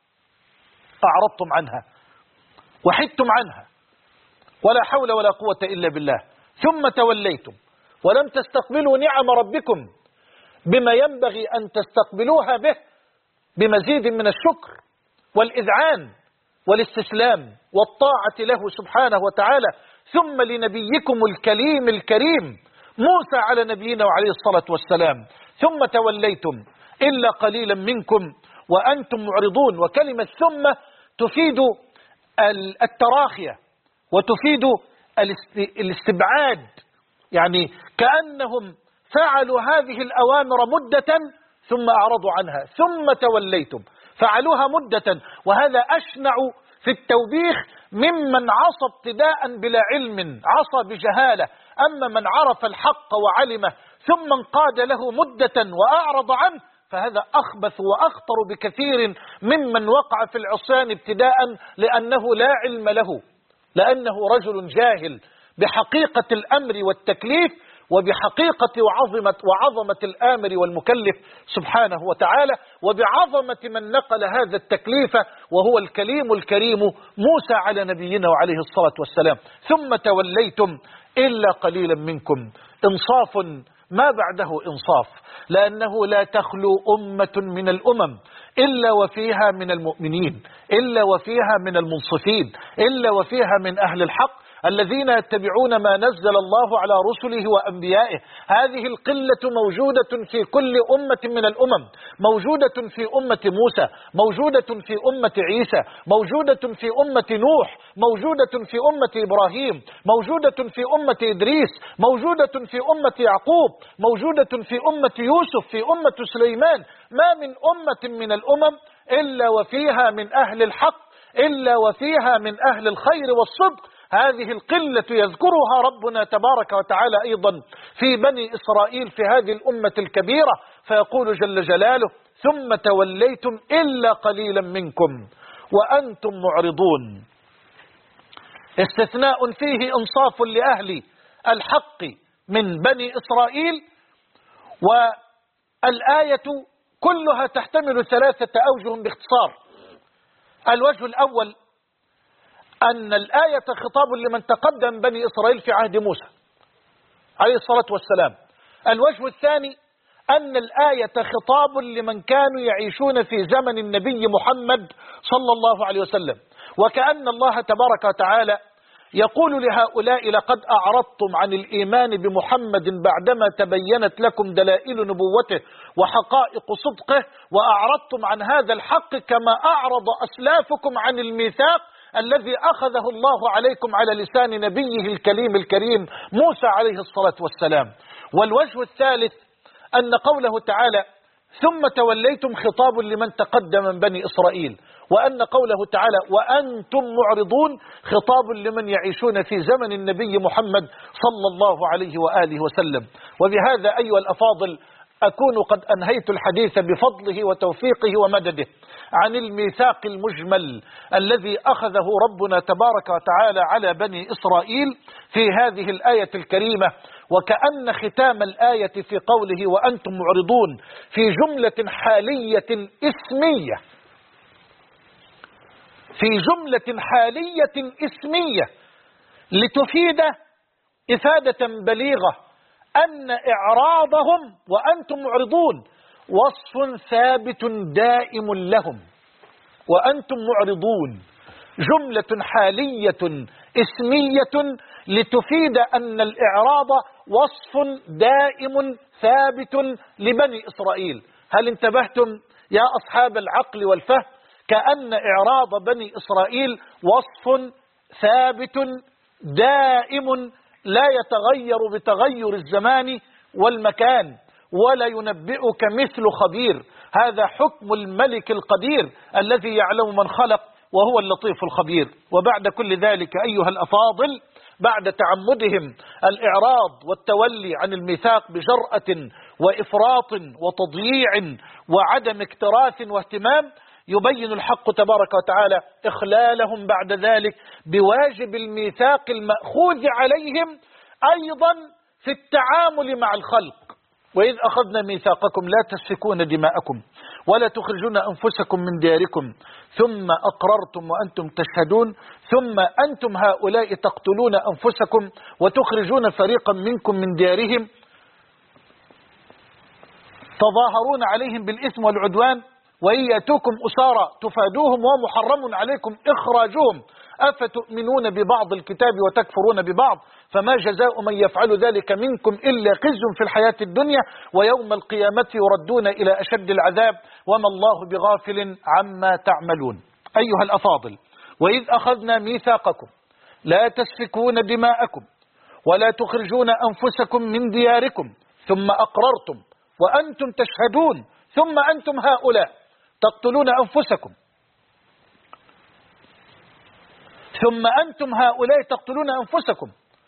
أعرضتم عنها وحدتم عنها، ولا حول ولا قوة إلا بالله. ثم توليتم ولم تستقبلوا نعم ربكم بما ينبغي أن تستقبلوها به، بمزيد من الشكر والإذعان والاستسلام والطاعة له سبحانه وتعالى. ثم لنبيكم الكريم موسى على نبينا وعليه الصلاة والسلام: ثم توليتم إلا قليلا منكم وأنتم معرضون. وكلمة ثم تفيد التراخية وتفيد الاستبعاد، يعني كأنهم فعلوا هذه الأوامر مدة ثم أعرضوا عنها، ثم توليتم، فعلوها مدة. وهذا أشنع في التوبيخ ممن عصى ابتداء بلا علم، عصى بجهالة. أما من عرف الحق وعلمه ثم انقاد له مدة وأعرض عنه، فهذا أخبث وأخطر بكثير ممن وقع في العصيان ابتداء لأنه لا علم له، لأنه رجل جاهل بحقيقة الأمر والتكليف وبحقيقة وعظمة الآمر والمكلف سبحانه وتعالى، وبعظمة من نقل هذا التكليف وهو الكريم موسى على نبينا وعليه الصلاة والسلام. ثم توليتم إلا قليلا منكم. إنصاف ما بعده إنصاف، لأنه لا تخلو أمة من الأمم إلا وفيها من المؤمنين، إلا وفيها من المنصفين، إلا وفيها من أهل الحق الذين يتبعون ما نزل الله على رسله وأنبيائه. هذه القلة موجودة في كل أمة من الأمم، موجودة في أمة موسى، موجودة في أمة عيسى، موجودة في أمة نوح، موجودة في أمة إبراهيم، موجودة في أمة إدريس، موجودة في أمة يعقوب، موجودة في أمة يوسف، في أمة سليمان. ما من أمة من الأمم إلا وفيها من أهل الحق، إلا وفيها من أهل الخير والصدق. هذه القلة يذكرها ربنا تبارك وتعالى أيضا في بني إسرائيل في هذه الأمة الكبيرة، فيقول جل جلاله: ثم توليتم إلا قليلا منكم وأنتم معرضون. استثناء فيه إنصاف لأهل الحق من بني إسرائيل. والآية كلها تحتمل 3 أوجه باختصار. الوجه الأول أن الآية خطاب لمن تقدم بني إسرائيل في عهد موسى عليه الصلاة والسلام. الوجه الثاني أن الآية خطاب لمن كانوا يعيشون في زمن النبي محمد صلى الله عليه وسلم، وكأن الله تبارك وتعالى يقول لهؤلاء: لقد أعرضتم عن الإيمان بمحمد بعدما تبينت لكم دلائل نبوته وحقائق صدقه، وأعرضتم عن هذا الحق كما أعرض أسلافكم عن الميثاق الذي أخذه الله عليكم على لسان نبيه الكريم موسى عليه الصلاة والسلام. والوجه الثالث أن قوله تعالى: ثم توليتم خطاب لمن تقدم من بني إسرائيل، وأن قوله تعالى: وأنتم معرضون خطاب لمن يعيشون في زمن النبي محمد صلى الله عليه وآله وسلم. وبهذا أيها الأفاضل أكون قد أنهيت الحديث بفضله وتوفيقه ومدده عن الميثاق المجمل الذي أخذه ربنا تبارك وتعالى على بني إسرائيل في هذه الآية الكريمة. وكأن ختام الآية في قوله: وأنتم معرضون، في جملة حالية اسمية، في جملة حالية اسمية لتفيد إفادة بليغة أن إعراضهم وأنتم معرضون وصف ثابت دائم لهم. وأنتم معرضون جملة حالية اسمية لتفيد أن الإعراض وصف دائم ثابت لبني إسرائيل. هل انتبهتم يا أصحاب العقل والفهم؟ كأن إعراض بني إسرائيل وصف ثابت دائم لا يتغير بتغير الزمان والمكان، ولا ينبئك مثل خبير. هذا حكم الملك القدير الذي يعلم من خلق وهو اللطيف الخبير. وبعد كل ذلك أيها الأفاضل، بعد تعمدهم الإعراض والتولي عن الميثاق بجرأة وإفراط وتضييع وعدم اكتراث واهتمام، يبين الحق تبارك وتعالى إخلالهم بعد ذلك بواجب الميثاق المأخوذ عليهم أيضا في التعامل مع الخلق. وإذ أخذنا ميثاقكم لا تسفكون دماءكم ولا تخرجون أنفسكم من دياركم ثم أقررتم وأنتم تشهدون ثم أنتم هؤلاء تقتلون أنفسكم وتخرجون فريقا منكم من ديارهم تظاهرون عليهم بالإثم والعدوان وإن يأتوكم أسارى تفادوهم ومحرم عليكم إخراجهم أفتؤمنون ببعض الكتاب وتكفرون ببعض فما جزاء من يفعل ذلك منكم إلا خزي في الحياة الدنيا ويوم القيامة يردون إلى أشد العذاب وما الله بغافل عما تعملون. أيها الأفاضل، وإذ أخذنا ميثاقكم لا تسفكون دماءكم ولا تخرجون أنفسكم من دياركم ثم أقررتم وأنتم تشهدون ثم أنتم هؤلاء تقتلون أنفسكم ثم أنتم هؤلاء تقتلون أنفسكم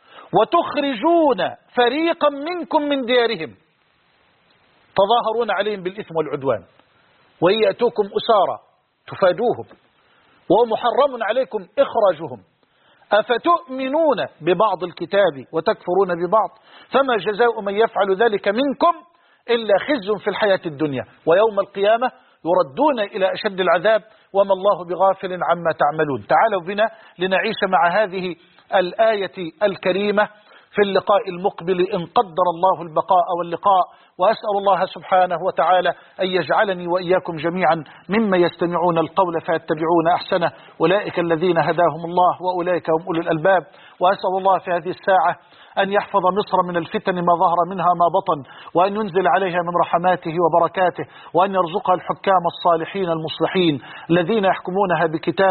وتخرجون فريقا منكم من ديارهم تظاهرون عليهم بالإثم والعدوان وإن يأتوكم أسارى تفادوهم ومحرم عليكم إخراجهم أفتؤمنون ببعض الكتاب وتكفرون ببعض فما جزاء من يفعل ذلك منكم إلا خزي في الحياة الدنيا ويوم القيامة يردون إلى أشد العذاب وما الله بغافل عما تعملون. تعالوا بنا لنعيش مع هذه الآية الكريمة في اللقاء المقبل إن قدر الله البقاء واللقاء، وأسأل الله سبحانه وتعالى أن يجعلني وإياكم جميعا ممن يستمعون القول فيتبعون أحسنه، أولئك الذين هداهم الله وأولئك هم أولو الألباب. وأسأل الله في هذه الساعة أن يحفظ مصر من الفتن ما ظهر منها ما بطن، وأن ينزل عليها من رحماته وبركاته، وأن يرزقها الحكام الصالحين المصلحين الذين يحكمونها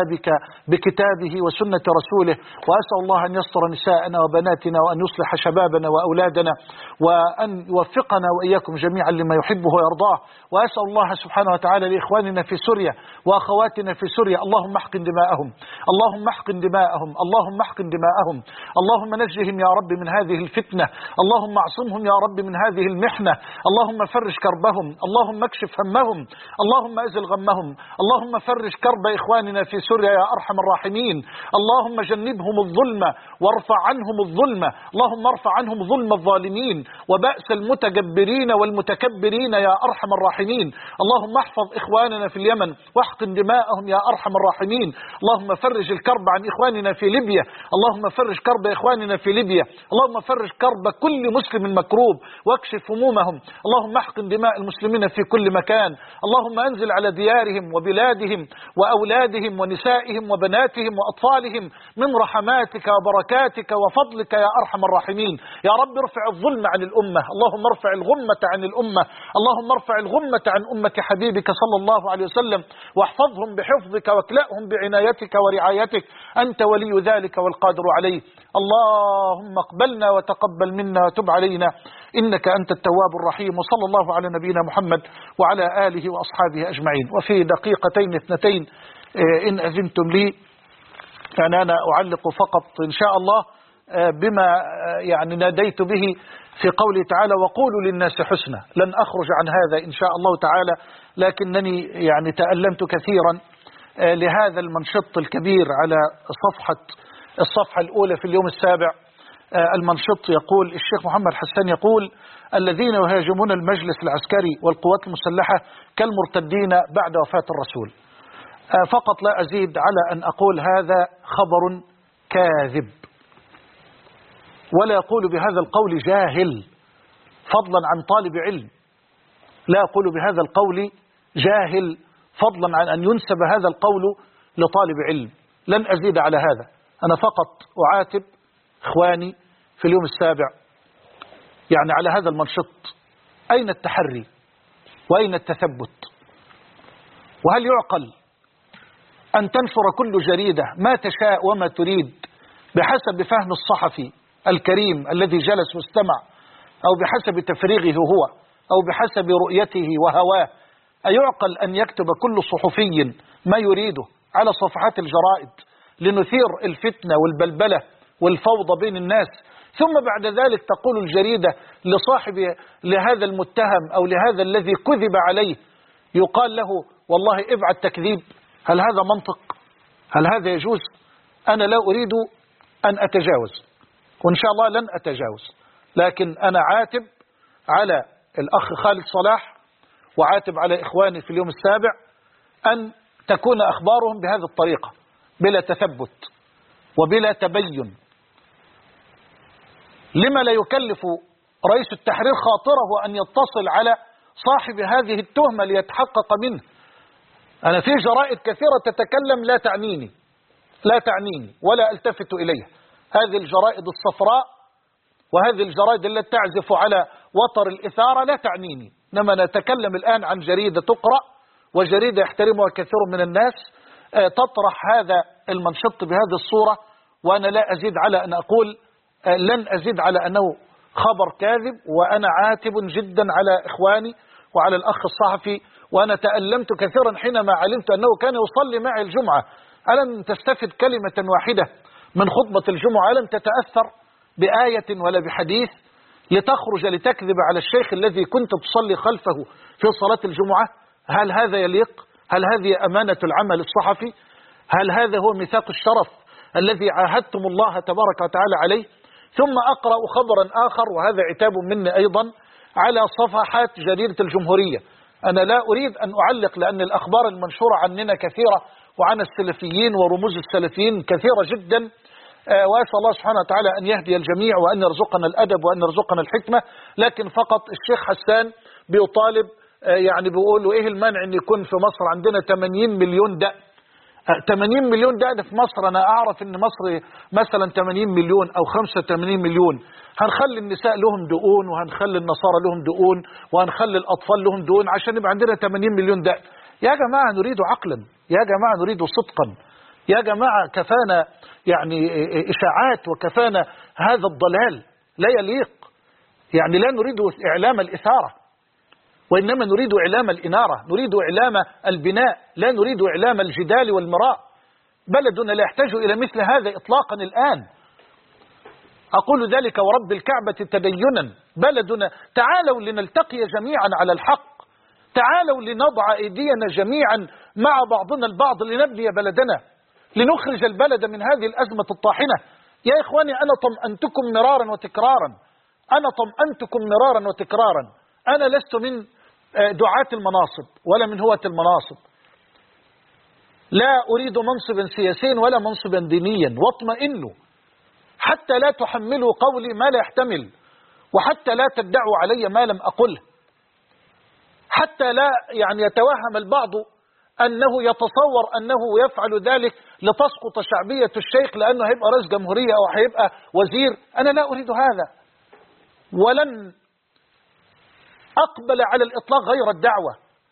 بكتابه وسنة رسوله. وأسأل الله أن يستر نساءنا وبناتنا وأن يصلح شبابنا وأولادنا وأن يوفقنا وإياكم جميعا لما يحبه ويرضاه. وأسأل الله سبحانه وتعالى لإخواننا في سوريا وأخواتنا في سوريا اللهم احقن دماءهم اللهم احقن دماءهم اللهم احقن دماءهم اللهم نجهم يا رب من هذه الفتنة، اللهم اعصمهم يا رب من هذه المحنة، اللهم فرج كربهم، اللهم اكشف همهم، اللهم ازل غمهم، اللهم فرج كرب إخواننا في سوريا يا أرحم الراحمين، اللهم جنبهم الظلم وارفع عنهم الظلم، اللهم ارفع عنهم ظلم الظالمين وبأس المتجبرين والمتكبرين يا أرحم الراحمين، اللهم احفظ إخواننا في اليمن واحقن دماءهم يا أرحم الراحمين، اللهم فرج الكرب عن إخواننا في ليبيا، اللهم فرج كرب إخواننا في ليبيا، اللهم فرج كرب كل مسلم مكروب واكشف همومهم، اللهم احقن دماء المسلمين في كل مكان، اللهم انزل على ديارهم وبلادهم وأولادهم ونسائهم وبناتهم وأطفالهم من رحماتك وبركاتك وفضلك يا أرحم الراحمين. يا رب ارفع الظلم عن الأمة، اللهم ارفع الغمة عن الأمة، اللهم ارفع الغمة عن أمة حبيبك صلى الله عليه وسلم واحفظهم بحفظك واكلأهم بعنايتك ورعايتك، أنت ولي ذلك والقادر عليه. اللهم اقبلنا وتقبل منا وتب علينا إنك أنت التواب الرحيم. وصلى الله على نبينا محمد وعلى آله وأصحابه أجمعين. وفي دقيقتين اثنتين إن أذنتم لي يعني أنا أعلق فقط إن شاء الله بما يعني ناديت به في قوله تعالى وقولوا للناس حسنا. لن أخرج عن هذا إن شاء الله تعالى، لكنني يعني تألمت كثيرا لهذا المنشط الكبير على الصفحة الأولى في اليوم السابع. المنشط يقول الشيخ محمد حسان يقول الذين يهاجمون المجلس العسكري والقوات المسلحة كالمرتدين بعد وفاة الرسول. فقط لا أزيد على أن أقول هذا خبر كاذب، ولا يقول بهذا القول جاهل فضلا عن طالب علم، لا أقول بهذا القول جاهل فضلا عن أن ينسب هذا القول لطالب علم. لن أزيد على هذا، أنا فقط أعاتب إخواني في اليوم السابع يعني على هذا المنشط. أين التحري وأين التثبت؟ وهل يعقل أن تنشر كل جريدة ما تشاء وما تريد بحسب فهم الصحفي الكريم الذي جلس واستمع، أو بحسب تفريغه هو، أو بحسب رؤيته وهواه، أيعقل أن يكتب كل صحفي ما يريده على صفحات الجرائد لنثير الفتنة والبلبلة والفوضى بين الناس، ثم بعد ذلك تقول الجريدة لصاحب لهذا المتهم أو لهذا الذي كذب عليه، يقال له والله ابعد تكذيب؟ هل هذا منطق؟ هل هذا يجوز؟ أنا لا أريد أن أتجاوز، وإن شاء الله لن أتجاوز، لكن أنا عاتب على الأخ خالد صلاح وعاتب على إخواني في اليوم السابع أن تكون أخبارهم بهذه الطريقة بلا تثبت وبلا تبين. لما لا يكلف رئيس التحرير خاطره أن يتصل على صاحب هذه التهمة ليتحقق منه؟ أنا في جرائد كثيرة تتكلم لا تعنيني ولا ألتفت إليها، هذه الجرائد الصفراء وهذه الجرائد التي تعزف على وتر الإثارة لا تعنيني، إنما نتكلم الآن عن جريدة تقرأ وجريدة يحترمها كثير من الناس تطرح هذا المنشط بهذه الصورة، وأنا لا أزيد على أن أقول لن أزيد على أنه خبر كاذب. وأنا عاتب جدا على إخواني وعلى الأخ الصحفي، وأنا تألمت كثيرا حينما علمت أنه كان يصلي معي الجمعة. ألم تستفد كلمة واحدة من خطبة الجمعة؟ ألم تتأثر بآية ولا بحديث لتخرج لتكذب على الشيخ الذي كنت تصلي خلفه في صلاة الجمعة؟ هل هذا يليق؟ هل هذه أمانة العمل الصحفي؟ هل هذا هو ميثاق الشرف الذي عاهدتم الله تبارك وتعالى عليه؟ ثم أقرأ خبرا آخر، وهذا عتاب مني أيضا، على صفحات جريدة الجمهورية. أنا لا أريد أن أعلق لأن الأخبار المنشورة عننا كثيرة وعن السلفيين ورموز السلفيين كثيرة جدا، وأسأل الله سبحانه وتعالى أن يهدي الجميع وأن يرزقنا الأدب وأن يرزقنا الحكمة. لكن فقط الشيخ حسان بيطالب، يعني بيقول له إيه المانع أن يكون في مصر عندنا 80 مليون دقن؟ 80 مليون دقن في مصر؟ أنا أعرف أن مصر مثلا 80 مليون أو 85 مليون. هنخلي النساء لهم دقون، وهنخلي النصارى لهم دقون، وهنخلي الأطفال لهم دقون عشان يبقى عندنا 80 مليون دقن؟ يا جماعة نريد عقلا، يا جماعة نريد صدقا، يا جماعة كفانا يعني إشاعات وكفانا هذا الضلال لا يليق. يعني لا نريد إعلام الإثارة، وإنما نريد إعلام الإنارة، نريد إعلام البناء، لا نريد إعلام الجدال والمراء. بلدنا لا يحتاج إلى مثل هذا إطلاقا الآن، أقول ذلك ورب الكعبة تدينا. بلدنا، تعالوا لنلتقي جميعا على الحق، تعالوا لنضع أيدينا جميعا مع بعضنا البعض لنبني بلدنا، لنخرج البلد من هذه الأزمة الطاحنة. يا إخواني أنا طمأنتكم مرارا وتكرارا، أنا طمأنتكم مرارا وتكرارا. أنا لست من دعاة المناصب ولا من هواة المناصب، لا أريد منصبا سياسيا ولا منصبا دينيا، واطمئنوا حتى لا تحملوا قولي ما لا يحتمل، وحتى لا تدعوا علي ما لم أقله، حتى لا يعني يتوهم البعض أنه يتصور أنه يفعل ذلك لتسقط شعبية الشيخ لأنه هيبقى رئيس جمهورية أو هيبقى وزير. أنا لا أريد هذا، ولن أقبل على الإطلاق غير الدعوة.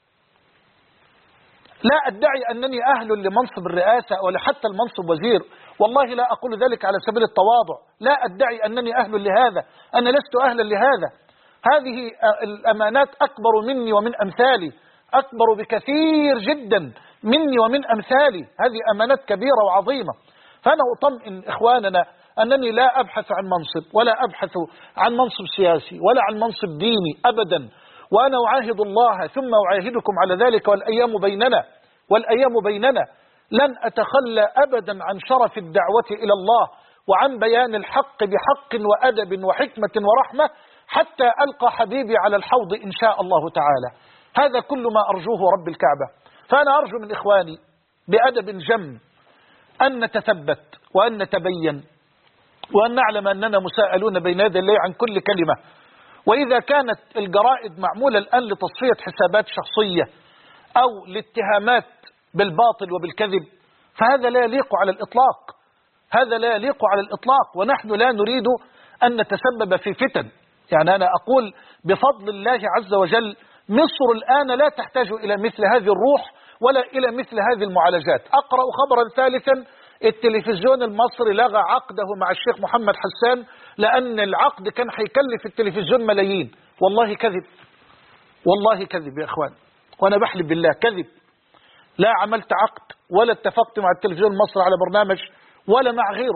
لا أدعي أنني أهل لمنصب الرئاسة ولا حتى المنصب وزير، والله لا أقول ذلك على سبيل التواضع، لا أدعي أنني أهل لهذا، أنا لست أهلا لهذا. هذه الأمانات أكبر مني ومن أمثالي، أكبر بكثير جدا مني ومن أمثالي، هذه أمانات كبيرة وعظيمة. فأنا أطمئن إخواننا أنني لا أبحث عن منصب ولا أبحث عن منصب سياسي ولا عن منصب ديني أبدا، وأنا أعاهد الله ثم أعاهدكم على ذلك، والأيام بيننا لن أتخلى أبدا عن شرف الدعوة إلى الله وعن بيان الحق بحق وأدب وحكمة ورحمة حتى ألقى حبيبي على الحوض إن شاء الله تعالى. هذا كل ما أرجوه رب الكعبة. فأنا أرجو من إخواني بأدب جم أن نتثبت وأن نتبين وأن نعلم أننا مساءلون بين يدي الله عن كل كلمة. وإذا كانت الجرائد معمولة الآن لتصفية حسابات شخصية أو لاتهامات بالباطل وبالكذب فهذا لا يليق على الإطلاق، هذا لا يليق على الإطلاق، ونحن لا نريد أن نتسبب في فتن. يعني أنا أقول بفضل الله عز وجل مصر الآن لا تحتاج إلى مثل هذه الروح ولا إلى مثل هذه المعالجات. أقرأ خبرا ثالثا التلفزيون المصري لغى عقده مع الشيخ محمد حسان لأن العقد كان هيكلف التلفزيون ملايين. والله كذب، والله كذب يا إخوان، وأنا بحلف بالله كذب. لا عملت عقد ولا اتفقت مع التلفزيون المصري على برنامج ولا مع غيره.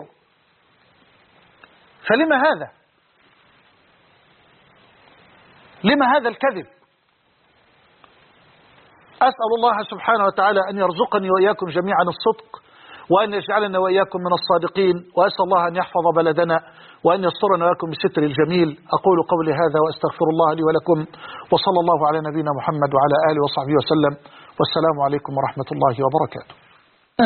فلما هذا؟ لما هذا الكذب؟ أسأل الله سبحانه وتعالى أن يرزقني وإياكم جميعا الصدق، وأن يجعلنا وإياكم من الصادقين، وأسأل الله أن يحفظ بلدنا وأن يسترنا وإياكم بستر الجميل. أقول قولي هذا وأستغفر الله لي ولكم، وصلى الله على نبينا محمد وعلى آله وصحبه وسلم، والسلام عليكم ورحمة الله وبركاته.